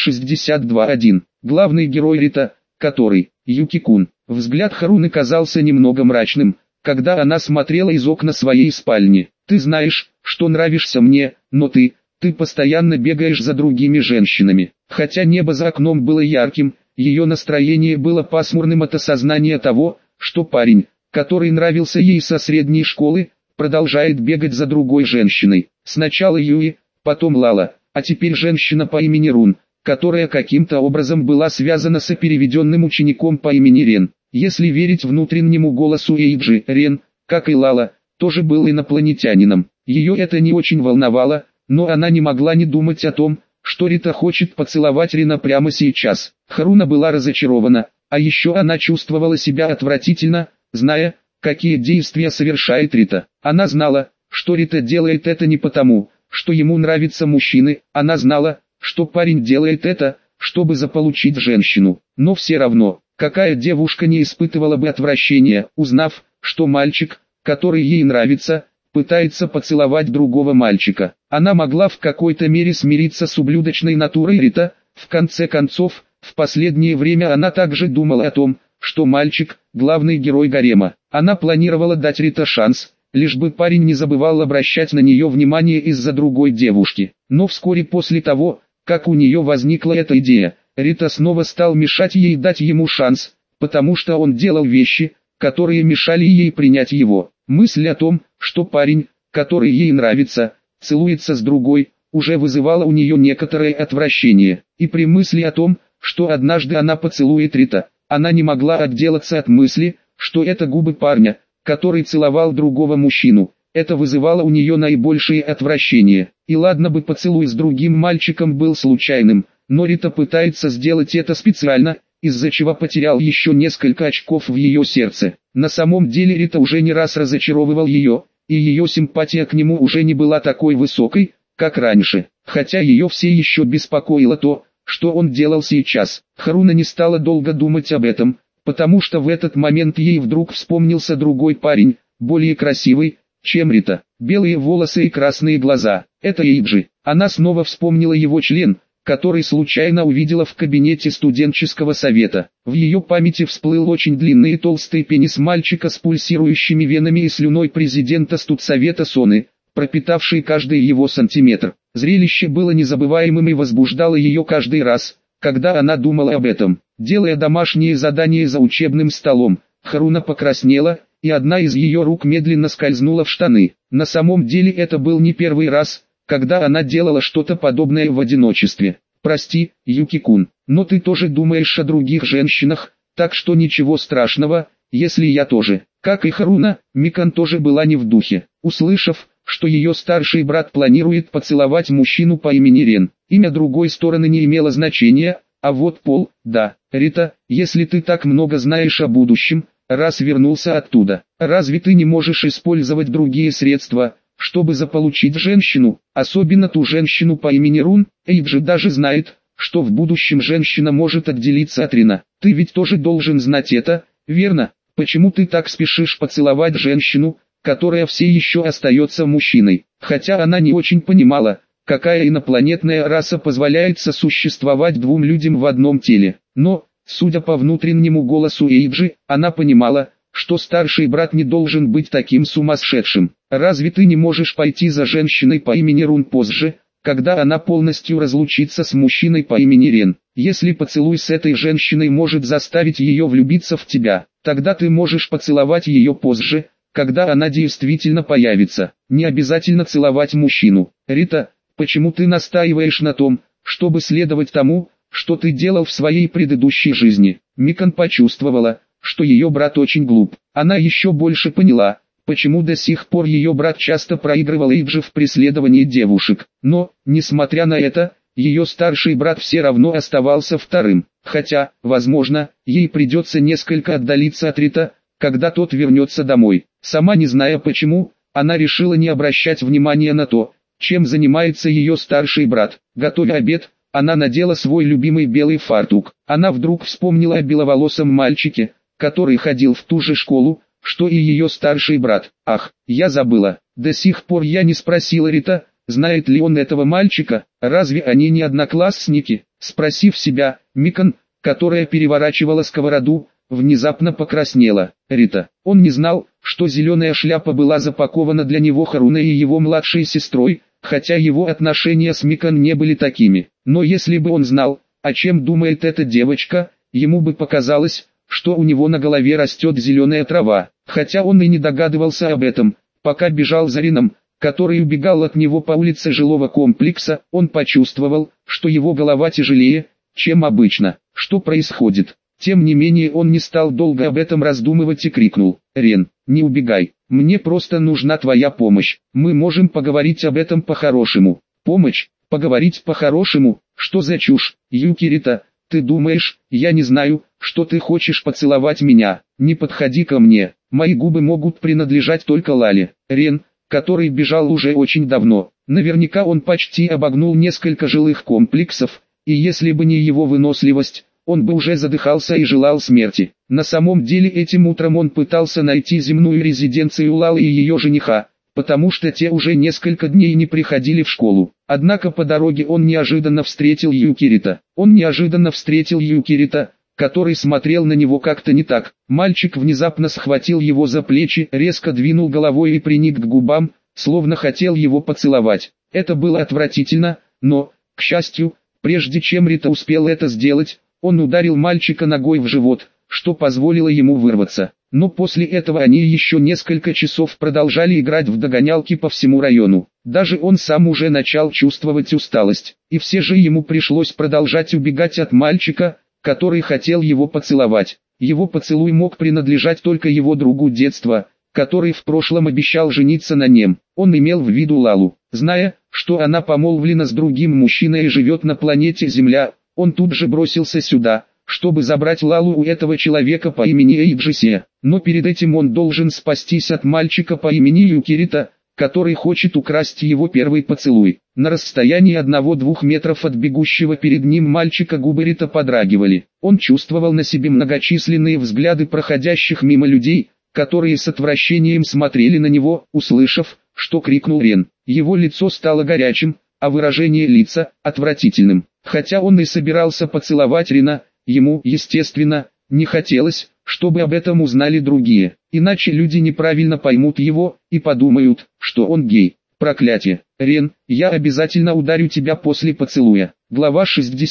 62.1. Главный герой Рита, который, Юки-кун. Взгляд Харуны казался немного мрачным, когда она смотрела из окна своей спальни. Ты знаешь, что нравишься мне, но ты постоянно бегаешь за другими женщинами. Хотя небо за окном было ярким, ее настроение было пасмурным от осознания того, что парень, который нравился ей со средней школы, продолжает бегать за другой женщиной. Сначала Юи, потом Лала, а теперь женщина по имени Рун. которая каким-то образом была связана с переведенным учеником по имени Рен. Если верить внутреннему голосу Эйджи, Рен, как и Лала, тоже был инопланетянином. Ее это не очень волновало, но она не могла не думать о том, что Рита хочет поцеловать Рена прямо сейчас. Харуна была разочарована, а еще она чувствовала себя отвратительно, зная, какие действия совершает Рита. Она знала, что Рита делает это не потому, что ему нравятся мужчины, она знала, что парень делает это, чтобы заполучить женщину. Но все равно, какая девушка не испытывала бы отвращения, узнав, что мальчик, который ей нравится, пытается поцеловать другого мальчика. Она могла в какой-то мере смириться с ублюдочной натурой Рита. В конце концов, в последнее время она также думала о том, что мальчик – главный герой гарема. Она планировала дать Рита шанс, лишь бы парень не забывал обращать на нее внимание из-за другой девушки. Но вскоре после того, как у нее возникла эта идея, Рита снова стал мешать ей дать ему шанс, потому что он делал вещи, которые мешали ей принять его. Мысль о том, что парень, который ей нравится, целуется с другой, уже вызывала у нее некоторое отвращение. И при мысли о том, что однажды она поцелует Рита, она не могла отделаться от мысли, что это губы парня, который целовал другого мужчину. Это вызывало у нее наибольшее отвращение. И ладно бы поцелуй с другим мальчиком был случайным, но Рита пытается сделать это специально, из-за чего потерял еще несколько очков в ее сердце. На самом деле Рита уже не раз разочаровывал ее, и ее симпатия к нему уже не была такой высокой, как раньше. Хотя ее все еще беспокоило то, что он делал сейчас. Харуна не стала долго думать об этом, потому что в этот момент ей вдруг вспомнился другой парень, более красивый, чем Рита. Белые волосы и красные глаза. Это Эйджи. Она снова вспомнила его член, который случайно увидела в кабинете студенческого совета. В ее памяти всплыл очень длинный и толстый пенис мальчика с пульсирующими венами и слюной президента студсовета Соны, пропитавший каждый его сантиметр. Зрелище было незабываемым и возбуждало ее каждый раз, когда она думала об этом. Делая домашние задания за учебным столом, Харуна покраснела, и одна из ее рук медленно скользнула в штаны. На самом деле это был не первый раз, когда она делала что-то подобное в одиночестве. «Прости, Юки-кун, но ты тоже думаешь о других женщинах, так что ничего страшного, если я тоже». Как и Харуна, Микан тоже была не в духе. Услышав, что ее старший брат планирует поцеловать мужчину по имени Рен, имя другой стороны не имело значения, а вот пол, да. «Рита, если ты так много знаешь о будущем, раз вернулся оттуда, разве ты не можешь использовать другие средства, чтобы заполучить женщину, особенно ту женщину по имени Рун?» Эйджи даже знает, что в будущем женщина может отделиться от Рена. Ты ведь тоже должен знать это, верно? Почему ты так спешишь поцеловать женщину, которая все еще остается мужчиной? Хотя она не очень понимала, какая инопланетная раса позволяет сосуществовать двум людям в одном теле. Но, судя по внутреннему голосу Эйджи, она понимала, что старший брат не должен быть таким сумасшедшим. Разве ты не можешь пойти за женщиной по имени Рун позже, когда она полностью разлучится с мужчиной по имени Рен? Если поцелуй с этой женщиной может заставить ее влюбиться в тебя, тогда ты можешь поцеловать ее позже, когда она действительно появится. Не обязательно целовать мужчину. Рита, почему ты настаиваешь на том, чтобы следовать тому, что ты делал в своей предыдущей жизни? Микан почувствовала, что ее брат очень глуп. Она еще больше поняла, почему до сих пор ее брат часто проигрывал Эйджи в преследовании девушек. Но, несмотря на это, ее старший брат все равно оставался вторым. Хотя, возможно, ей придется несколько отдалиться от Рита, когда тот вернется домой. Сама не зная почему, она решила не обращать внимания на то, чем занимается ее старший брат. Готовя обед, она надела свой любимый белый фартук. Она вдруг вспомнила о беловолосом мальчике, который ходил в ту же школу, что и ее старший брат. Ах, я забыла. До сих пор я не спросила Рита, знает ли он этого мальчика, разве они не одноклассники? Спросив себя, Микан, которая переворачивала сковороду, внезапно покраснела. Рита, он не знал, что зеленая шляпа была запакована для него Харуной и его младшей сестрой, хотя его отношения с Микан не были такими. Но если бы он знал, о чем думает эта девочка, ему бы показалось, что у него на голове растет зеленая трава, хотя он и не догадывался об этом, пока бежал за Реном, который убегал от него по улице жилого комплекса, он почувствовал, что его голова тяжелее, чем обычно. Что происходит? Тем не менее он не стал долго об этом раздумывать и крикнул: «Рен, не убегай, мне просто нужна твоя помощь, мы можем поговорить об этом по-хорошему». «Помощь? Поговорить по-хорошему? Что за чушь, Юкирита? Ты думаешь, я не знаю, что ты хочешь поцеловать меня? Не подходи ко мне, мои губы могут принадлежать только Лале». Рен, который бежал уже очень давно, наверняка он почти обогнул несколько жилых комплексов, и если бы не его выносливость, он бы уже задыхался и желал смерти. На самом деле этим утром он пытался найти земную резиденцию Лалы и ее жениха, потому что те уже несколько дней не приходили в школу. Однако по дороге он неожиданно встретил Юкирита. Который смотрел на него как-то не так. Мальчик внезапно схватил его за плечи, резко двинул головой и приник к губам, словно хотел его поцеловать. Это было отвратительно, но, к счастью, прежде чем Рита успел это сделать, он ударил мальчика ногой в живот, что позволило ему вырваться. Но после этого они еще несколько часов продолжали играть в догонялки по всему району. Даже он сам уже начал чувствовать усталость, и все же ему пришлось продолжать убегать от мальчика, который хотел его поцеловать. Его поцелуй мог принадлежать только его другу детства, который в прошлом обещал жениться на нем. Он имел в виду Лалу. Зная, что она помолвлена с другим мужчиной и живет на планете Земля, он тут же бросился сюда, чтобы забрать Лалу у этого человека по имени Эйджисе. Но перед этим он должен спастись от мальчика по имени Юкирита, который хочет украсть его первый поцелуй. На расстоянии 1-2 метров от бегущего перед ним мальчика губы Рита подрагивали. Он чувствовал на себе многочисленные взгляды проходящих мимо людей, которые с отвращением смотрели на него, услышав, что крикнул Рен. Его лицо стало горячим, а выражение лица – отвратительным. Хотя он и собирался поцеловать Рена, ему, естественно, не хотелось, чтобы об этом узнали другие. Иначе люди неправильно поймут его и подумают, что он гей. Проклятие. Рен, я обязательно ударю тебя после поцелуя. Глава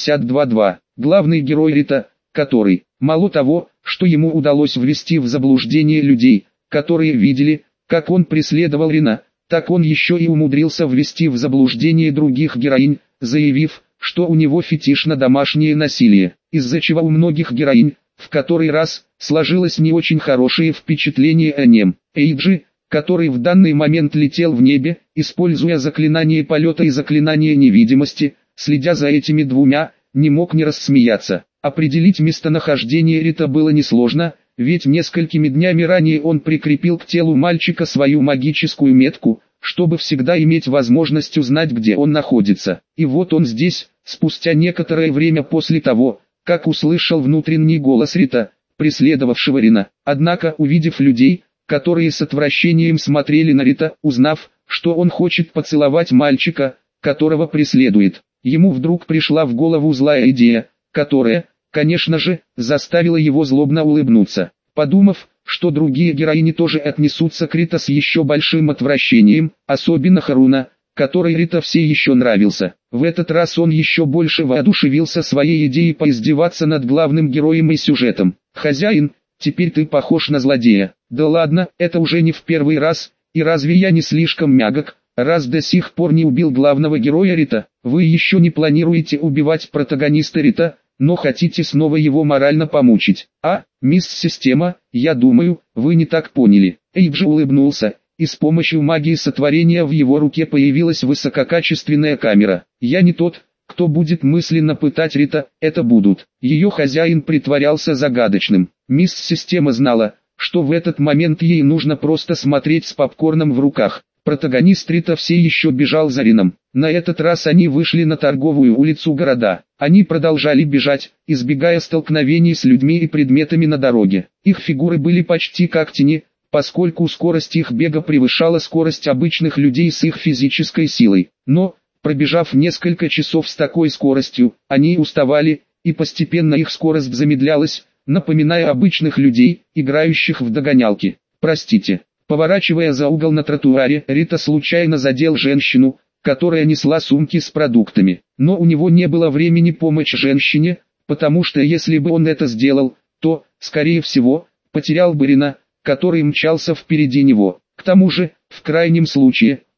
62.2. Главный герой Рита, который, мало того, что ему удалось ввести в заблуждение людей, которые видели, как он преследовал Рена, так он еще и умудрился ввести в заблуждение других героинь, заявив, что у него фетиш на домашнее насилие, из-за чего у многих героинь, в который раз, сложилось не очень хорошее впечатление о нем. Эйджи, который в данный момент летел в небе, используя заклинание полета и заклинание невидимости, следя за этими двумя, не мог не рассмеяться. Определить местонахождение Рита было несложно, ведь несколькими днями ранее он прикрепил к телу мальчика свою магическую метку, чтобы всегда иметь возможность узнать, где он находится. И вот он здесь, спустя некоторое время после того, как услышал внутренний голос Рита, преследовавшего Рена. Однако, увидев людей, которые с отвращением смотрели на Рита, узнав, что он хочет поцеловать мальчика, которого преследует, ему вдруг пришла в голову злая идея, которая, конечно же, заставила его злобно улыбнуться. Подумав, что другие героини тоже отнесутся к Рита с еще большим отвращением, особенно Харуна, который Рита все еще нравился. В этот раз он еще больше воодушевился своей идеей поиздеваться над главным героем и сюжетом. «Хозяин, теперь ты похож на злодея». «Да ладно, это уже не в первый раз, и разве я не слишком мягок, раз до сих пор не убил главного героя Рита? Вы еще не планируете убивать протагониста Рита, но хотите снова его морально помучить. А, мисс Система, я думаю, вы не так поняли». Эйджи улыбнулся, и с помощью магии сотворения в его руке появилась высококачественная камера. «Я не тот, кто будет мысленно пытать Рита, это будут». Ее хозяин притворялся загадочным. Мисс Система знала, что в этот момент ей нужно просто смотреть с попкорном в руках. Протагонист Рита все еще бежал за Реном. На этот раз они вышли на торговую улицу города. Они продолжали бежать, избегая столкновений с людьми и предметами на дороге. Их фигуры были почти как тени, поскольку скорость их бега превышала скорость обычных людей с их физической силой. Но, пробежав несколько часов с такой скоростью, они уставали, и постепенно их скорость замедлялась, напоминая обычных людей, играющих в догонялки. «Простите». Поворачивая за угол на тротуаре, Рита случайно задел женщину, которая несла сумки с продуктами. Но у него не было времени помочь женщине, потому что если бы он это сделал, то, скорее всего, потерял бы Рена, который мчался впереди него. К тому же, в крайнем случае,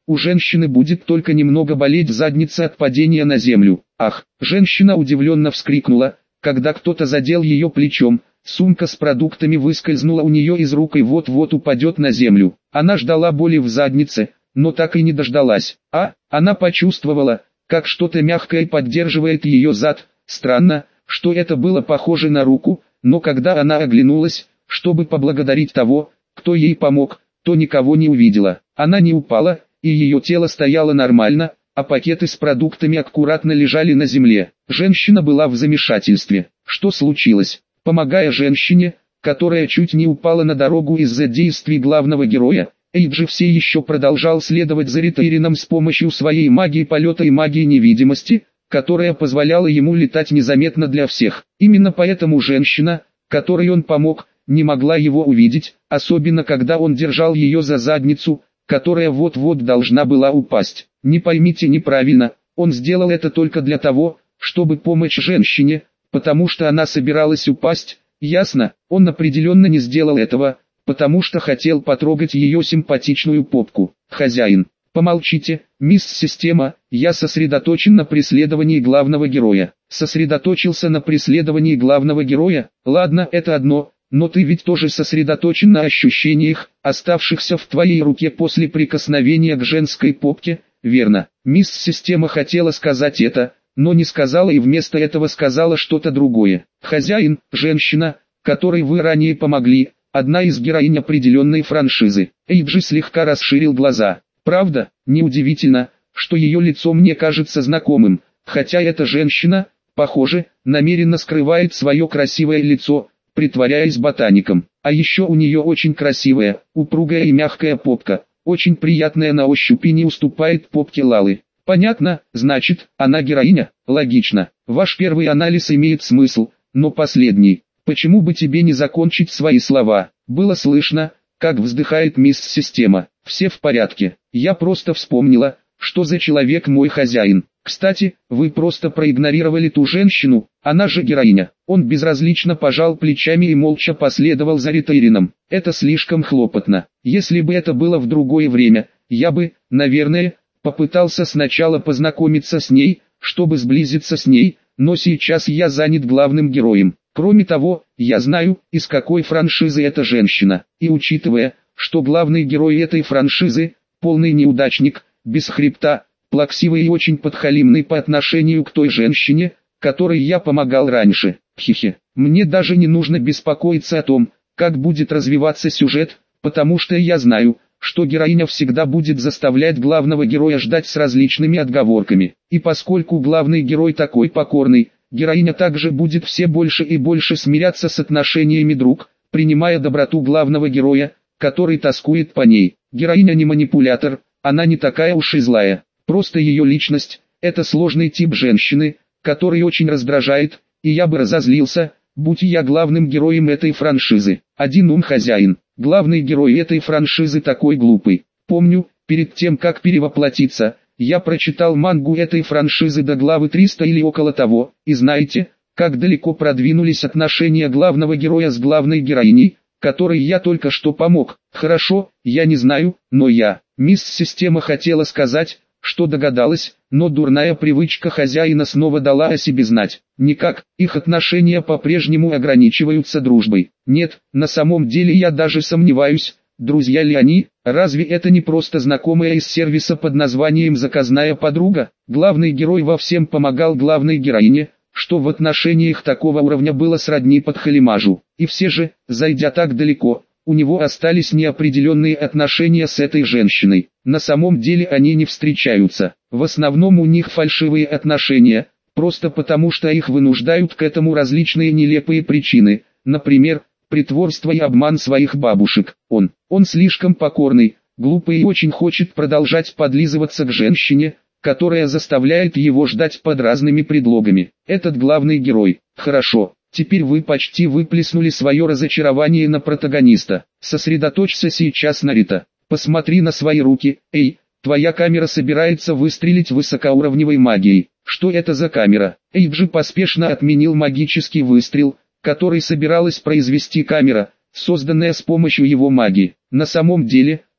у женщины будет только немного болеть задница от падения на землю. Ах, женщина удивленно вскрикнула, когда кто-то задел ее плечом. Сумка с продуктами выскользнула у нее из рук и вот-вот упадет на землю. Она ждала боли в заднице, но так и не дождалась. Она почувствовала, как что-то мягкое поддерживает ее зад. Странно, что это было похоже на руку, но когда она оглянулась, чтобы поблагодарить того, кто ей помог, то никого не увидела. Она не упала, и ее тело стояло нормально, а пакеты с продуктами аккуратно лежали на земле. Женщина была в замешательстве. Что случилось? Помогая женщине, которая чуть не упала на дорогу из-за действий главного героя, Эйджи все еще продолжал следовать за Ритейрином с помощью своей магии полета и магии невидимости, которая позволяла ему летать незаметно для всех. Именно поэтому женщина, которой он помог, не могла его увидеть, особенно когда он держал ее за задницу, которая вот-вот должна была упасть. Не поймите неправильно, он сделал это только для того, чтобы помочь женщине, потому что она собиралась упасть. Ясно, он определенно не сделал этого, потому что хотел потрогать ее симпатичную попку. Хозяин, помолчите, мисс Система, я сосредоточен на преследовании главного героя. Сосредоточился на преследовании главного героя? Ладно, это одно, но ты ведь тоже сосредоточен на ощущениях, оставшихся в твоей руке после прикосновения к женской попке, верно? Мисс Система хотела сказать это, но не сказала и вместо этого сказала что-то другое. Хозяин, женщина, которой вы ранее помогли, одна из героинь определенной франшизы. Эйджи слегка расширил глаза. Правда, неудивительно, что ее лицо мне кажется знакомым, хотя эта женщина, похоже, намеренно скрывает свое красивое лицо, притворяясь ботаником. А еще у нее очень красивая, упругая и мягкая попка, очень приятная на ощупь и не уступает попке Лалы. Понятно, значит, она героиня, логично. Ваш первый анализ имеет смысл, но последний. Почему бы тебе не закончить свои слова? Было слышно, как вздыхает мисс Система. Все в порядке. Я просто вспомнила, что за человек мой хозяин. Кстати, вы просто проигнорировали ту женщину, она же героиня. Он безразлично пожал плечами и молча последовал за Ритейрином. Это слишком хлопотно. Если бы это было в другое время, я бы, наверное, попытался сначала познакомиться с ней, чтобы сблизиться с ней, но сейчас я занят главным героем. Кроме того, я знаю, из какой франшизы эта женщина, и учитывая, что главный герой этой франшизы – полный неудачник, без хребта, плаксивый и очень подхалимный по отношению к той женщине, которой я помогал раньше. Хе-хе, мне даже не нужно беспокоиться о том, как будет развиваться сюжет, потому что я знаю, что героиня всегда будет заставлять главного героя ждать с различными отговорками. И поскольку главный герой такой покорный, героиня также будет все больше и больше смиряться с отношениями друг, принимая доброту главного героя, который тоскует по ней. Героиня не манипулятор, она не такая уж и злая. Просто ее личность – это сложный тип женщины, который очень раздражает, и я бы разозлился, будь я главным героем этой франшизы. Один ум хозяин. Главный герой этой франшизы такой глупый. Помню, перед тем как перевоплотиться, я прочитал мангу этой франшизы до главы 300 или около того, и знаете, как далеко продвинулись отношения главного героя с главной героиней, которой я только что помог. Хорошо, я не знаю, но я, мисс Система хотела сказать, что догадалась, но дурная привычка хозяина снова дала о себе знать. Никак, их отношения по-прежнему ограничиваются дружбой. Нет, на самом деле я даже сомневаюсь, друзья ли они. Разве это не просто знакомая из сервиса под названием «Заказная подруга»? Главный герой во всем помогал главной героине, что в отношениях такого уровня было сродни подхалимажу. И все же, зайдя так далеко, у него остались неопределенные отношения с этой женщиной. На самом деле они не встречаются. В основном у них фальшивые отношения, просто потому что их вынуждают к этому различные нелепые причины, например, притворство и обман своих бабушек. Он слишком покорный, глупый и очень хочет продолжать подлизываться к женщине, которая заставляет его ждать под разными предлогами. Этот главный герой. Хорошо. Теперь вы почти выплеснули свое разочарование на протагониста. Сосредоточься сейчас на Рита. Посмотри на свои руки. Эй, твоя камера собирается выстрелить высокоуровневой магией. Что это за камера? Эйджи поспешно отменил магический выстрел, который собиралась произвести камера, созданная с помощью его магии. На самом деле,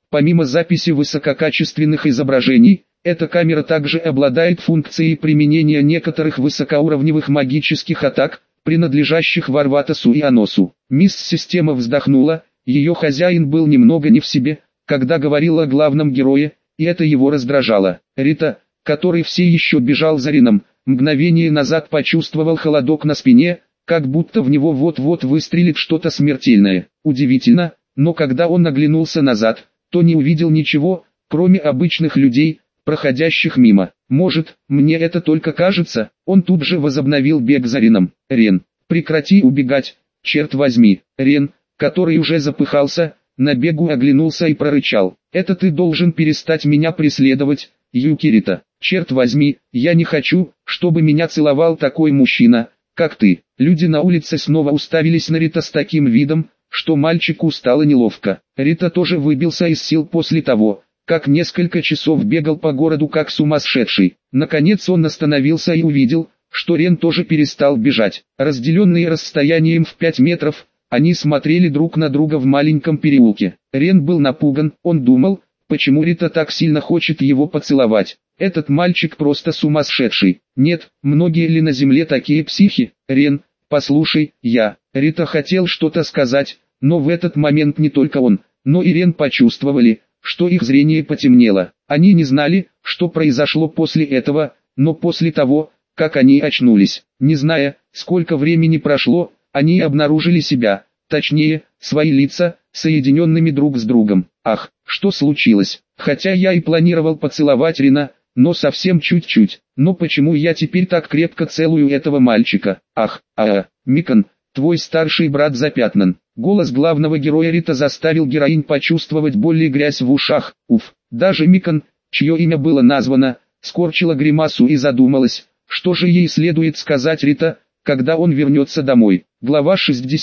Помимо записи высококачественных изображений, эта камера также обладает функцией применения некоторых высокоуровневых магических атак, принадлежащих Варватасу и Аносу. Мисс-система вздохнула, ее хозяин был немного не в себе, когда говорил о главном герое, и это его раздражало. Рита, который все еще бежал за Рином, мгновение назад почувствовал холодок на спине, как будто в него вот-вот выстрелит что-то смертельное. Удивительно, но когда он оглянулся назад, то не увидел ничего, кроме обычных людей, проходящих мимо. Может, мне это только кажется? Он тут же возобновил бег за Реном. Рен, прекрати убегать, черт возьми. Рен, который уже запыхался, на бегу оглянулся и прорычал: это ты должен перестать меня преследовать, Юкирита. Черт возьми, я не хочу, чтобы меня целовал такой мужчина, как ты. Люди на улице снова уставились на Рита с таким видом, что мальчику стало неловко. Рита тоже выбился из сил после того, как несколько часов бегал по городу как сумасшедший. Наконец он остановился и увидел, что Рен тоже перестал бежать. Разделенные расстоянием в 5 метров, они смотрели друг на друга в маленьком переулке. Рен был напуган, он думал, почему Рита так сильно хочет его поцеловать. Этот мальчик просто сумасшедший. Нет, многие ли на земле такие психи? Рен, послушай, Рита хотел что-то сказать, но в этот момент не только он, но и Рен почувствовали, что их зрение потемнело. Они не знали, что произошло после этого, но после того, как они очнулись, не зная, сколько времени прошло, они обнаружили себя, точнее, свои лица, соединенными друг с другом. Ах, что случилось? Хотя я и планировал поцеловать Рена, но совсем чуть-чуть. Но почему я теперь так крепко целую этого мальчика? Ах, Микон, твой старший брат запятнан. Голос главного героя Рита заставил героинь почувствовать боль и грязь в ушах. Уф, даже Микон, чье имя было названо, скорчила гримасу и задумалась, что же ей следует сказать Рита, когда он вернется домой. Глава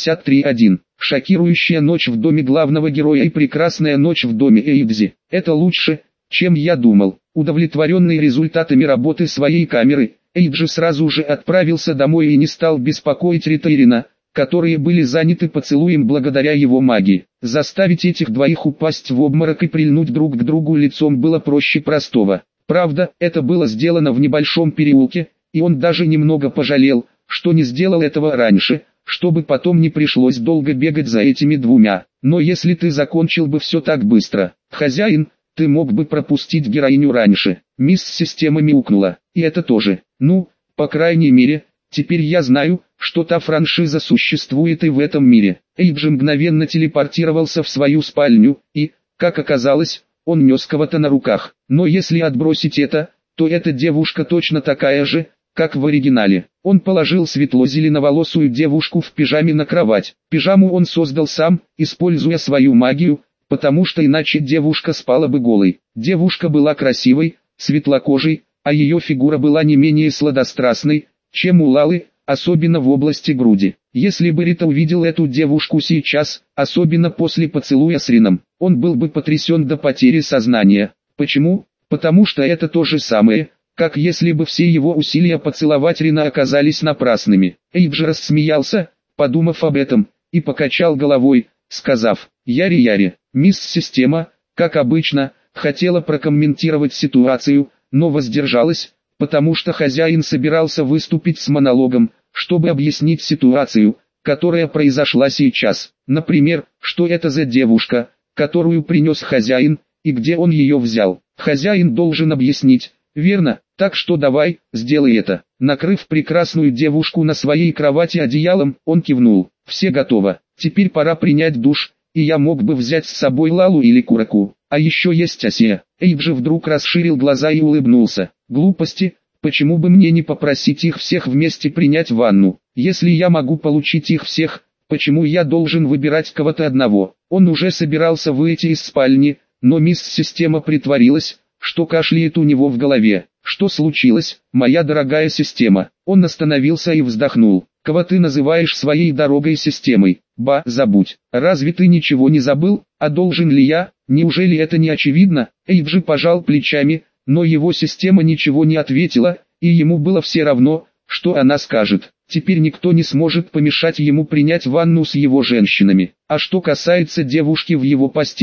63.1. Шокирующая ночь в доме главного героя и прекрасная ночь в доме Эйдзи. Это лучше, чем я думал. Удовлетворенный результатами работы своей камеры, Эйджи сразу же отправился домой и не стал беспокоить Рита и Рена, которые были заняты поцелуем благодаря его магии. Заставить этих двоих упасть в обморок и прильнуть друг к другу лицом было проще простого. Правда, это было сделано в небольшом переулке, и он даже немного пожалел, что не сделал этого раньше, чтобы потом не пришлось долго бегать за этими двумя. Но если ты закончил бы все так быстро, хозяин, ты мог бы пропустить героиню раньше. Мисс-система мяукнула, и это тоже. Ну, по крайней мере, теперь я знаю, что та франшиза существует и в этом мире. Эйджи мгновенно телепортировался в свою спальню, и, как оказалось, он нес кого-то на руках. Но если отбросить это, то эта девушка точно такая же, как в оригинале. Он положил светло-зеленоволосую девушку в пижаме на кровать. Пижаму он создал сам, используя свою магию, потому что иначе девушка спала бы голой. Девушка была красивой, светлокожей, а ее фигура была не менее сладострастной, чем у Лалы, особенно в области груди. Если бы Рита увидел эту девушку сейчас, особенно после поцелуя с Реном, он был бы потрясен до потери сознания. Почему? Потому что это то же самое, как если бы все его усилия поцеловать Рена оказались напрасными. Эйджи рассмеялся, подумав об этом, и покачал головой, сказав: «Яри-яри». Мисс-система, как обычно, хотела прокомментировать ситуацию, но воздержалась, потому что хозяин собирался выступить с монологом, чтобы объяснить ситуацию, которая произошла сейчас. Например, что это за девушка, которую принес хозяин, и где он ее взял. Хозяин должен объяснить, верно? Так что давай, сделай это. Накрыв прекрасную девушку на своей кровати одеялом, он кивнул. Все готово. Теперь пора принять душ, и я мог бы взять с собой Лалу или Кураку. А еще есть Асия. Эйджи вдруг расширил глаза и улыбнулся. Глупости, почему бы мне не попросить их всех вместе принять ванну? Если я могу получить их всех, почему я должен выбирать кого-то одного? Он уже собирался выйти из спальни, но мисс-система притворилась, что кашляет у него в голове. Что случилось, моя дорогая система? Он остановился и вздохнул. Кого ты называешь своей дорогой системой? Забудь. Разве ты ничего не забыл? А должен ли я? Неужели это не очевидно? Эйджи пожал плечами, но его система ничего не ответила, и ему было все равно, что она скажет. Теперь никто не сможет помешать ему принять ванну с его женщинами. А что касается девушки в его постели,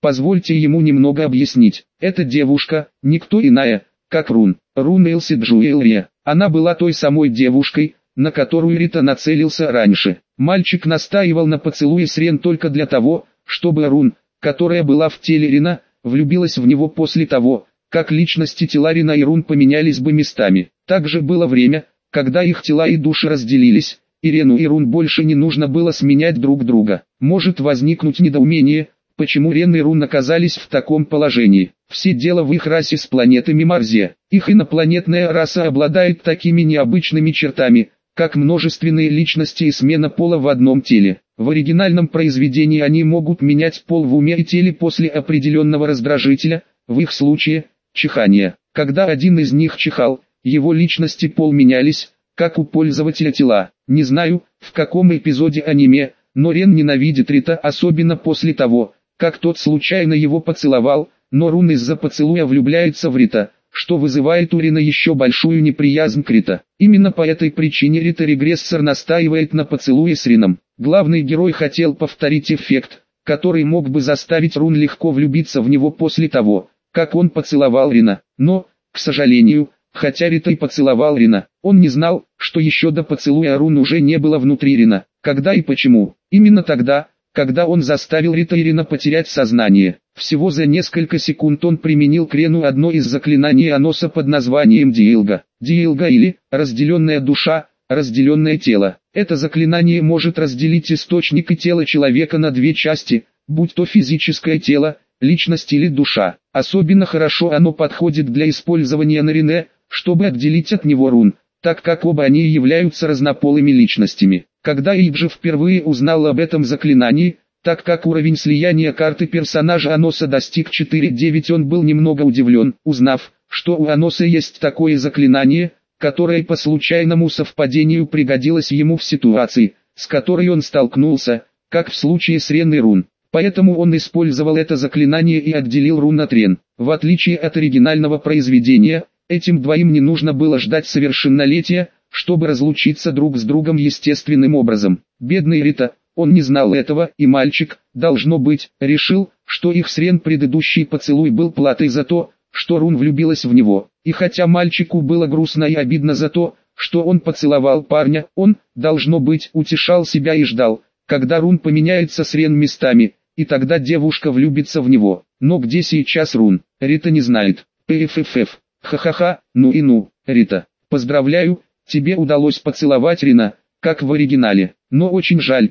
Позвольте ему немного объяснить. Эта девушка, никто иная, как Рун. Рун Элси Джуэлри. Она была той самой девушкой, на которую Рита нацелился раньше. Мальчик настаивал на поцелуе с Рен только для того, чтобы Рун, которая была в теле Рина, влюбилась в него после того, как личности тела Рина и Рун поменялись бы местами. Также было время, когда их тела и души разделились, и Рену и Рун больше не нужно было сменять друг друга. Может возникнуть недоумение, почему Рен и Рун оказались в таком положении. Все дело в их расе с планеты Мимарзия. Их инопланетная раса обладает такими необычными чертами, как множественные личности и смена пола в одном теле. В оригинальном произведении они могут менять пол в уме и теле после определенного раздражителя, в их случае – чихания. Когда один из них чихал, его личности пол менялись, как у пользователя тела. Не знаю, в каком эпизоде аниме, но Рен ненавидит Рита, особенно после того, как тот случайно его поцеловал, но Рун из-за поцелуя влюбляется в Рита, что вызывает у Рина еще большую неприязнь к Рита. Именно по этой причине Рита-регрессор настаивает на поцелуе с Рином. Главный герой хотел повторить эффект, который мог бы заставить Рун легко влюбиться в него после того, как он поцеловал Рина. Но, к сожалению, хотя Рита и поцеловал Рина, он не знал, что еще до поцелуя Рун уже не было внутри Рина. Когда и почему? Именно тогда, когда он заставил Рита и Рина потерять сознание. Всего за несколько секунд он применил к Рену одно из заклинаний Аноса под названием Диэлга. Диэлга или «разделенная душа», «разделенное тело». Это заклинание может разделить источник и тело человека на две части, будь то физическое тело, личность или душа. Особенно хорошо оно подходит для использования на Рене, чтобы отделить от него Рун, так как оба они являются разнополыми личностями. Когда Эйджи впервые узнал об этом заклинании, так как уровень слияния карты персонажа Аноса достиг 4.9, он был немного удивлен, узнав, что у Аноса есть такое заклинание, которое по случайному совпадению пригодилось ему в ситуации, с которой он столкнулся, как в случае с Рен и Рун. Поэтому он использовал это заклинание и отделил Рун от Рен. В отличие от оригинального произведения, этим двоим не нужно было ждать совершеннолетия, чтобы разлучиться друг с другом естественным образом. Бедный Рита, он не знал этого, и мальчик, должно быть, решил, что их с Рен предыдущий поцелуй был платой за то, что Рун влюбилась в него. И хотя мальчику было грустно и обидно за то, что он поцеловал парня, он, должно быть, утешал себя и ждал, когда Рун поменяется с Рен местами, и тогда девушка влюбится в него. Но где сейчас Рун? Рита не знает. Пффф. Ха-ха-ха, ну и ну, Рита. Поздравляю, тебе удалось поцеловать Рина, как в оригинале. Но очень жаль,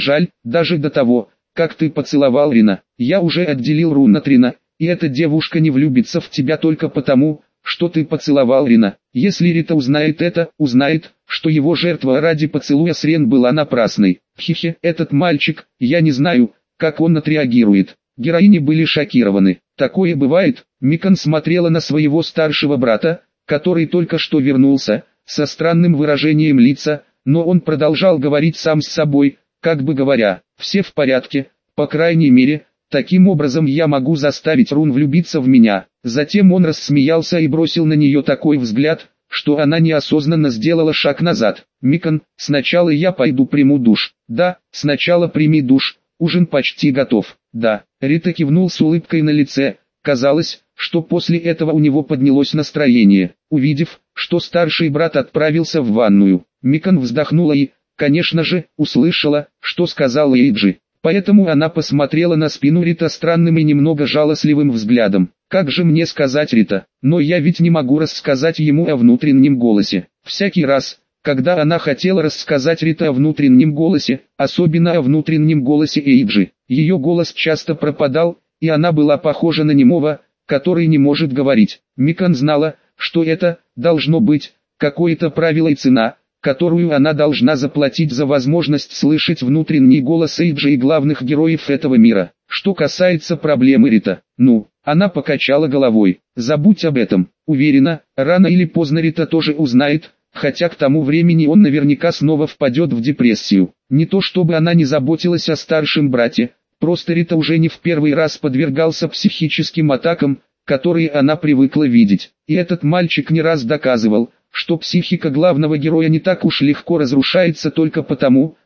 даже до того, как ты поцеловал Рина. Я уже отделил Рун от Рина, и эта девушка не влюбится в тебя только потому, что ты поцеловал Рина. Если Рита узнает это, узнает, что его жертва ради поцелуя с Рен была напрасной. Хихе, этот мальчик, я не знаю, как он отреагирует. Героини были шокированы. Такое бывает. Микан смотрела на своего старшего брата, который только что вернулся, со странным выражением лица, но он продолжал говорить сам с собой, как бы говоря, все в порядке, по крайней мере, таким образом я могу заставить Рун влюбиться в меня. Затем он рассмеялся и бросил на нее такой взгляд, что она неосознанно сделала шаг назад. Микан, сначала я пойду приму душ. Да, сначала прими душ, ужин почти готов. Да, Рита кивнул с улыбкой на лице, казалось, что после этого у него поднялось настроение. Увидев, что старший брат отправился в ванную, Микан вздохнула и, конечно же, услышала, что сказал Эйджи. Поэтому она посмотрела на спину Рита странным и немного жалостливым взглядом. Как же мне сказать Рита? Но я ведь не могу рассказать ему о внутреннем голосе. Всякий раз, когда она хотела рассказать Рита о внутреннем голосе, особенно о внутреннем голосе Эйджи, ее голос часто пропадал, и она была похожа на немого, который не может говорить. Микан знала, что это, должно быть, какое-то правило и цена, которую она должна заплатить за возможность слышать внутренний голос Эйджи и главных героев этого мира. Что касается проблемы Рита, она покачала головой. Забудь об этом. Уверена, рано или поздно Рита тоже узнает, хотя к тому времени он наверняка снова впадет в депрессию. Не то чтобы она не заботилась о старшем брате, просто Рита уже не в первый раз подвергался психическим атакам, которые она привыкла видеть. И этот мальчик не раз доказывал, что психика главного героя не так уж легко разрушается только потому,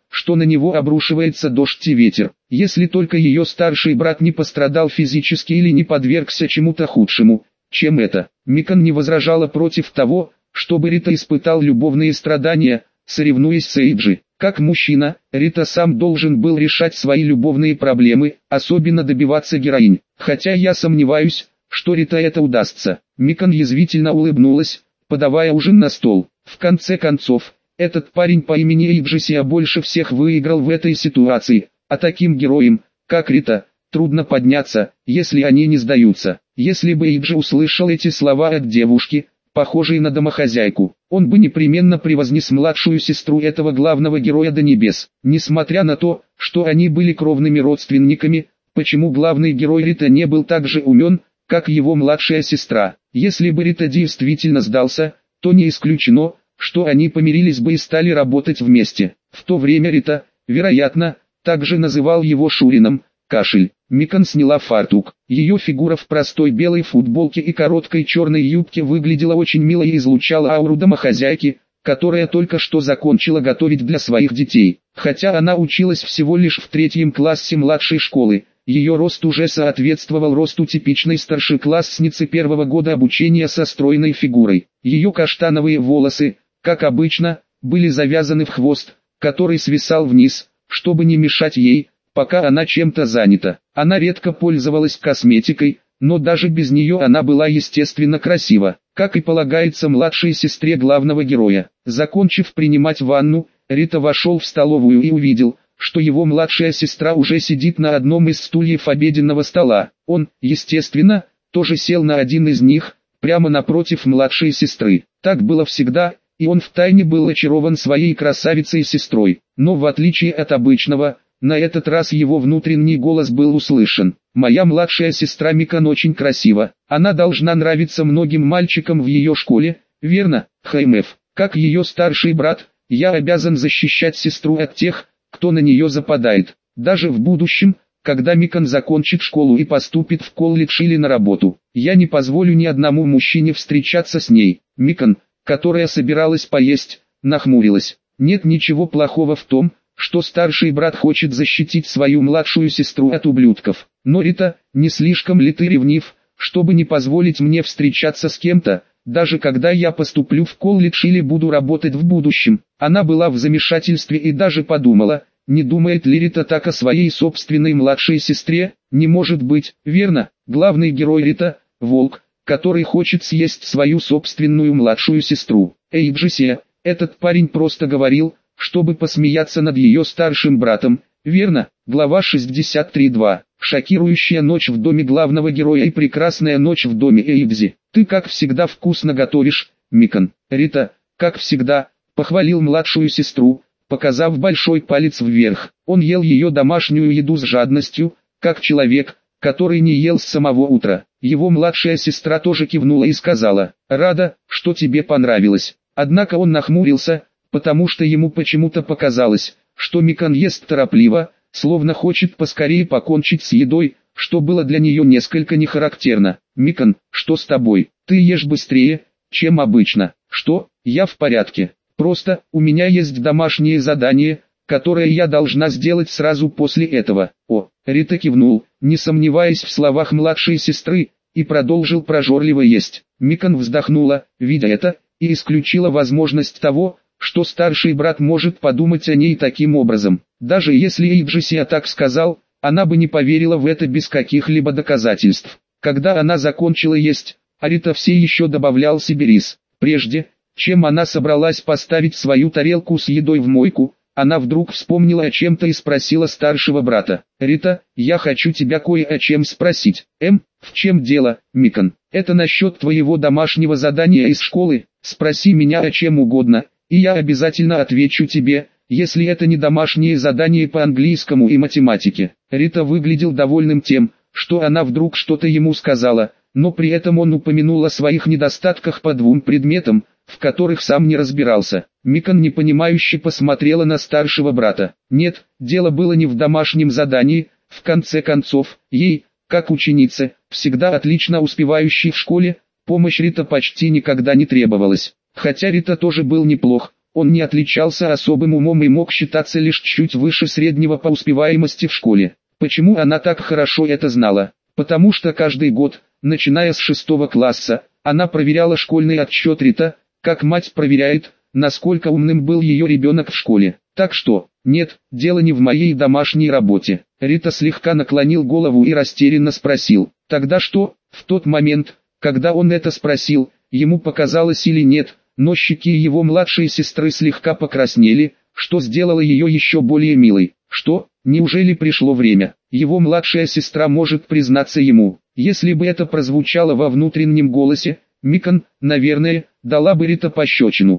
что на него обрушивается дождь и ветер. Если только ее старший брат не пострадал физически или не подвергся чему-то худшему, чем это. Микан не возражала против того, чтобы Рита испытал любовные страдания, соревнуясь с Эйджи. Как мужчина, Рита сам должен был решать свои любовные проблемы, особенно добиваться героинь. Хотя я сомневаюсь, что Рита это удастся. Микан язвительно улыбнулась, подавая ужин на стол. В конце концов, этот парень по имени Эйджисия больше всех выиграл в этой ситуации, а таким героям, как Рита, трудно подняться, если они не сдаются. Если бы Эйджи услышал эти слова от девушки, похожей на домохозяйку, он бы непременно превознес младшую сестру этого главного героя до небес. Несмотря на то, что они были кровными родственниками, почему главный герой Рита не был так же умен, как его младшая сестра? Если бы Рита действительно сдался, то не исключено, что они помирились бы и стали работать вместе. В то время Рита, вероятно, также называл его Шурином. Кашель. Микан сняла фартук. Ее фигура в простой белой футболке и короткой черной юбке выглядела очень мило и излучала ауру домохозяйки, которая только что закончила готовить для своих детей. Хотя она училась всего лишь в 3 классе младшей школы, ее рост уже соответствовал росту типичной старшеклассницы 1-го года обучения со стройной фигурой. Ее каштановые волосы, как обычно, были завязаны в хвост, который свисал вниз, чтобы не мешать ей, пока она чем-то занята. Она редко пользовалась косметикой, но даже без нее она была естественно красива, как и полагается младшей сестре главного героя. Закончив принимать ванну, Рита вошел в столовую и увидел, что его младшая сестра уже сидит на одном из стульев обеденного стола. Он, естественно, тоже сел на один из них, прямо напротив младшей сестры. Так было всегда, и он втайне был очарован своей красавицей-сестрой. Но в отличие от обычного, на этот раз его внутренний голос был услышан. «Моя младшая сестра Микан очень красива. Она должна нравиться многим мальчикам в ее школе, верно, ХМФ? Как ее старший брат, я обязан защищать сестру от тех, кто на нее западает. Даже в будущем, когда Микан закончит школу и поступит в колледж или на работу, я не позволю ни одному мужчине встречаться с ней». Микан, которая собиралась поесть, нахмурилась. Нет ничего плохого в том, что старший брат хочет защитить свою младшую сестру от ублюдков. Но Рита, не слишком ли ты ревнив, чтобы не позволить мне встречаться с кем-то, даже когда я поступлю в колледж или буду работать в будущем? Она была в замешательстве и даже подумала, не думает ли Рита так о своей собственной младшей сестре? Не может быть, верно? Главный герой Рита – волк, который хочет съесть свою собственную младшую сестру. Эйджисия, этот парень просто говорил, чтобы посмеяться над ее старшим братом, верно? Глава 63.2. Шокирующая ночь в доме главного героя и прекрасная ночь в доме Эйдзи. Ты как всегда вкусно готовишь, Микан. Рита, как всегда, похвалил младшую сестру, показав большой палец вверх. Он ел ее домашнюю еду с жадностью, как человек, который не ел с самого утра. Его младшая сестра тоже кивнула и сказала: «Рада, что тебе понравилось». Однако он нахмурился, потому что ему почему-то показалось, что Микан ест торопливо, словно хочет поскорее покончить с едой, что было для нее несколько нехарактерно. «Микан, что с тобой? Ты ешь быстрее, чем обычно». «Что? Я в порядке. Просто, у меня есть домашнее задание, которое я должна сделать сразу после этого». «О», Рита кивнул, не сомневаясь в словах младшей сестры, и продолжил прожорливо есть. Микан вздохнула, видя это, и исключила возможность того, что старший брат может подумать о ней таким образом. Даже если Эйджисия так сказал, она бы не поверила в это без каких-либо доказательств. Когда она закончила есть, Рита все еще добавлял себе рис. Прежде, чем она собралась поставить свою тарелку с едой в мойку, она вдруг вспомнила о чем-то и спросила старшего брата: «Рита, я хочу тебя кое о чем спросить». В чем дело, Микан? Это насчет твоего домашнего задания из школы? Спроси меня о чем угодно, и я обязательно отвечу тебе, если это не домашнее задание по английскому и математике». Рита выглядел довольным тем, что она вдруг что-то ему сказала, но при этом он упомянул о своих недостатках по 2 предметам, в которых сам не разбирался. Микан непонимающе посмотрела на старшего брата. Нет, дело было не в домашнем задании, в конце концов, ей, как ученице, всегда отлично успевающей в школе, помощь Рита почти никогда не требовалась. Хотя Рита тоже был неплох, Он не отличался особым умом и мог считаться лишь чуть выше среднего по успеваемости в школе. Почему она так хорошо это знала? Потому что каждый год, начиная с 6 класса, она проверяла школьный отчет Рита, как мать проверяет, насколько умным был ее ребенок в школе. Так что, нет, дело не в моей домашней работе. Рита слегка наклонил голову и растерянно спросил. Тогда что? В тот момент, когда он это спросил, ему показалось или нет, но щеки его младшей сестры слегка покраснели, что сделало ее еще более милой. Что? Неужели пришло время? Его младшая сестра может признаться ему. Если бы это прозвучало во внутреннем голосе, Микан, наверное, дала бы Рита пощечину.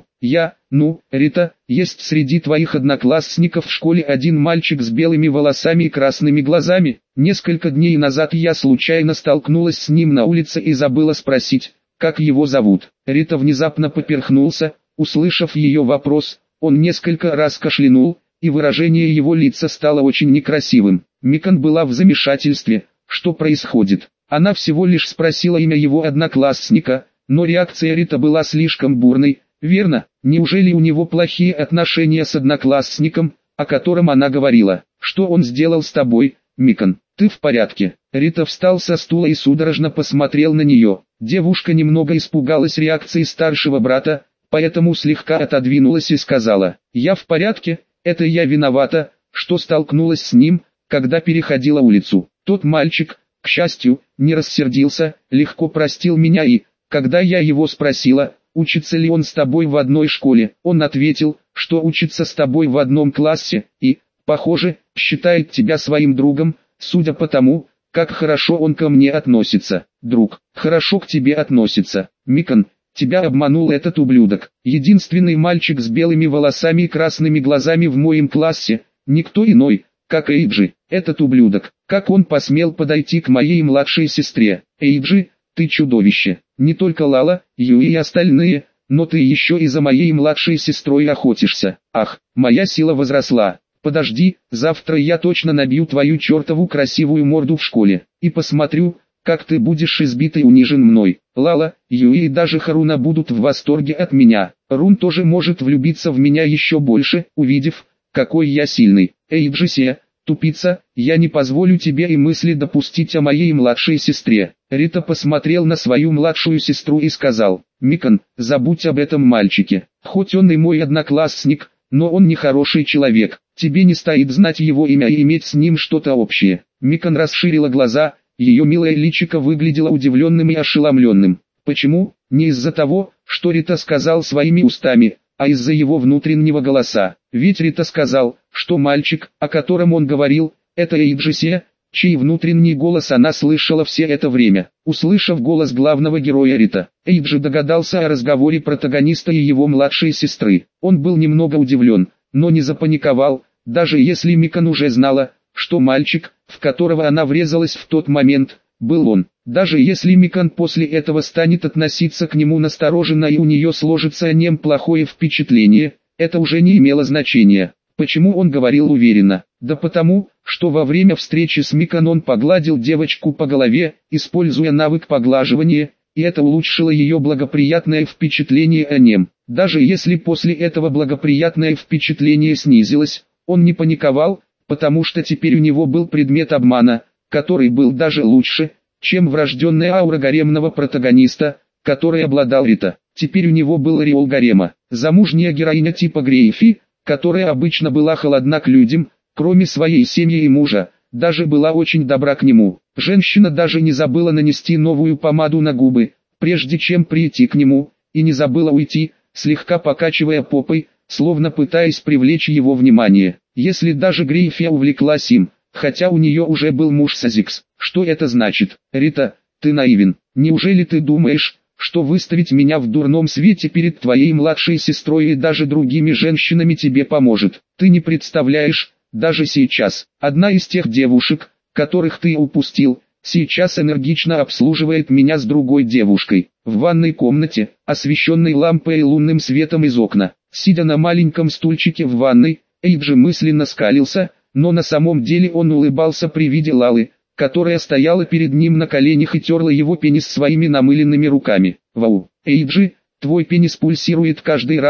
Рита, есть среди твоих одноклассников в школе один мальчик с белыми волосами и красными глазами. Несколько дней назад я случайно столкнулась с ним на улице и забыла спросить, как его зовут. Рита внезапно поперхнулся, услышав ее вопрос, он несколько раз кашлянул, и выражение его лица стало очень некрасивым. Микан была в замешательстве, что происходит. Она всего лишь спросила имя его одноклассника, но реакция Рита была слишком бурной. Верно, неужели у него плохие отношения с одноклассником, о котором она говорила? Что он сделал с тобой, Микан? Ты в порядке? Рита встал со стула и судорожно посмотрел на нее. Девушка немного испугалась реакции старшего брата, поэтому слегка отодвинулась и сказала: «Я в порядке, это я виновата, что столкнулась с ним, когда переходила улицу. Тот мальчик, к счастью, не рассердился, легко простил меня и, когда я его спросила, учится ли он с тобой в одной школе, он ответил, что учится с тобой в одном классе и, похоже, считает тебя своим другом, судя по тому, как хорошо он ко мне относится. Друг, хорошо к тебе относится. Микан, тебя обманул этот ублюдок. Единственный мальчик с белыми волосами и красными глазами в моем классе, никто иной, как Эйджи, этот ублюдок. Как он посмел подойти к моей младшей сестре? Эйджи, ты чудовище. Не только Лала, Юи и остальные, но ты еще и за моей младшей сестрой охотишься. Ах, моя сила возросла. Подожди, завтра я точно набью твою чертову красивую морду в школе, и посмотрю, как ты будешь избит и унижен мной. Лала, Юи и даже Харуна будут в восторге от меня. Рун тоже может влюбиться в меня еще больше, увидев, какой я сильный. Эйджи, тупица, я не позволю тебе и мысли допустить о моей младшей сестре. Рита посмотрел на свою младшую сестру и сказал: Микан, забудь об этом мальчике. Хоть он и мой одноклассник, но он не хороший человек. Тебе не стоит знать его имя и иметь с ним что-то общее. Микан расширила глаза, ее милое личико выглядело удивленным и ошеломленным. Почему? Не из-за того, что Рита сказал своими устами, а из-за его внутреннего голоса. Ведь Рита сказал, что мальчик, о котором он говорил, это Эйджи, чей внутренний голос она слышала все это время. Услышав голос главного героя Рита, Эйджи догадался о разговоре протагониста и его младшей сестры. Он был немного удивлен, но не запаниковал, даже если Микан уже знала, что мальчик, в которого она врезалась в тот момент, был он. Даже если Микан после этого станет относиться к нему настороженно и у нее сложится о нем плохое впечатление, это уже не имело значения. Почему он говорил уверенно? Да потому, что во время встречи с Микан он погладил девочку по голове, используя навык поглаживания, и это улучшило ее благоприятное впечатление о нем. Даже если после этого благоприятное впечатление снизилось, он не паниковал, потому что теперь у него был предмет обмана, который был даже лучше, чем врожденная аура гаремного протагониста, которой обладал Рита. Теперь у него был ореол гарема. Замужняя героиня типа Грейфи, которая обычно была холодна к людям, кроме своей семьи и мужа, даже была очень добра к нему. Женщина даже не забыла нанести новую помаду на губы, прежде чем прийти к нему, и не забыла уйти, слегка покачивая попой, словно пытаясь привлечь его внимание. Если даже Грейфи увлеклась им, хотя у нее уже был муж Сазикс, что это значит? Рита, ты наивен. Неужели ты думаешь, что выставить меня в дурном свете перед твоей младшей сестрой и даже другими женщинами тебе поможет? Ты не представляешь, даже сейчас, одна из тех девушек, которых ты упустил, сейчас энергично обслуживает меня с другой девушкой, в ванной комнате, освещенной лампой и лунным светом из окна. Сидя на маленьком стульчике в ванной, Эйджи мысленно скалился, но на самом деле он улыбался при виде Лалы, которая стояла перед ним на коленях и терла его пенис своими намыленными руками. Вау, Эйджи, твой пенис пульсирует каждый раз,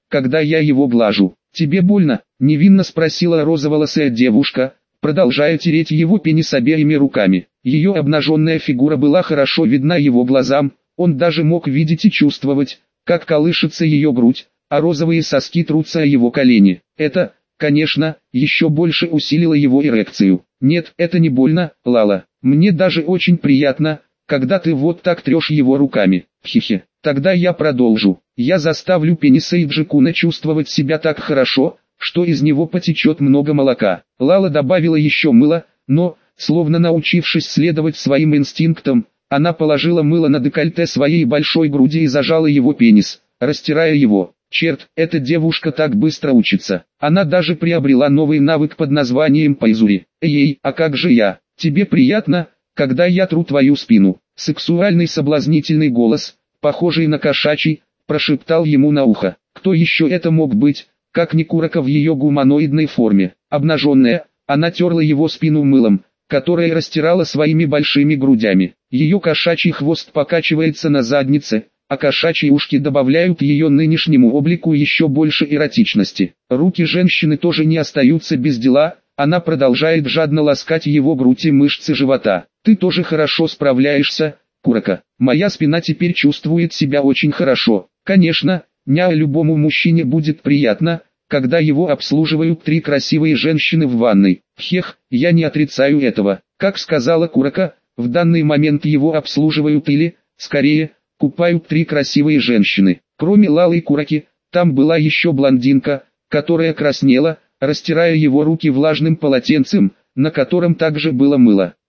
когда я его глажу. «Тебе больно?» – невинно спросила розоволосая девушка, продолжая тереть его пенис обеими руками. Ее обнаженная фигура была хорошо видна его глазам, он даже мог видеть и чувствовать, как колышется ее грудь, а розовые соски трутся о его колени. Это, конечно, еще больше усилило его эрекцию. «Нет, это не больно, Лала. Мне даже очень приятно, когда ты вот так трешь его руками. Хихи. Тогда я продолжу. Я заставлю пениса и Джикуна чувствовать себя так хорошо, что из него потечет много молока». Лала добавила еще мыло, но, словно научившись следовать своим инстинктам, она положила мыло на декольте своей большой груди и зажала его пенис, растирая его. Черт, эта девушка так быстро учится. Она даже приобрела новый навык под названием пайзури. Эй, а как же я? Тебе приятно, когда я тру твою спину? Сексуальный соблазнительный голос, похожий на кошачий, прошептал ему на ухо. Кто еще это мог быть, как ни Куроко в ее гуманоидной форме? Обнаженная, она терла его спину мылом, которое растирала своими большими грудями. Ее кошачий хвост покачивается на заднице, а кошачьи ушки добавляют ее нынешнему облику еще больше эротичности. Руки женщины тоже не остаются без дела, она продолжает жадно ласкать его грудь и мышцы живота. «Ты тоже хорошо справляешься, Куроко. Моя спина теперь чувствует себя очень хорошо. Конечно, любому мужчине будет приятно, когда его обслуживают три красивые женщины в ванной. Хех, я не отрицаю этого. Как сказала Куроко, в данный момент его обслуживают или, скорее, купают три красивые женщины. Кроме Лалы и Куроки, там была еще блондинка, которая краснела, растирая его руки влажным полотенцем, на котором также было мыло.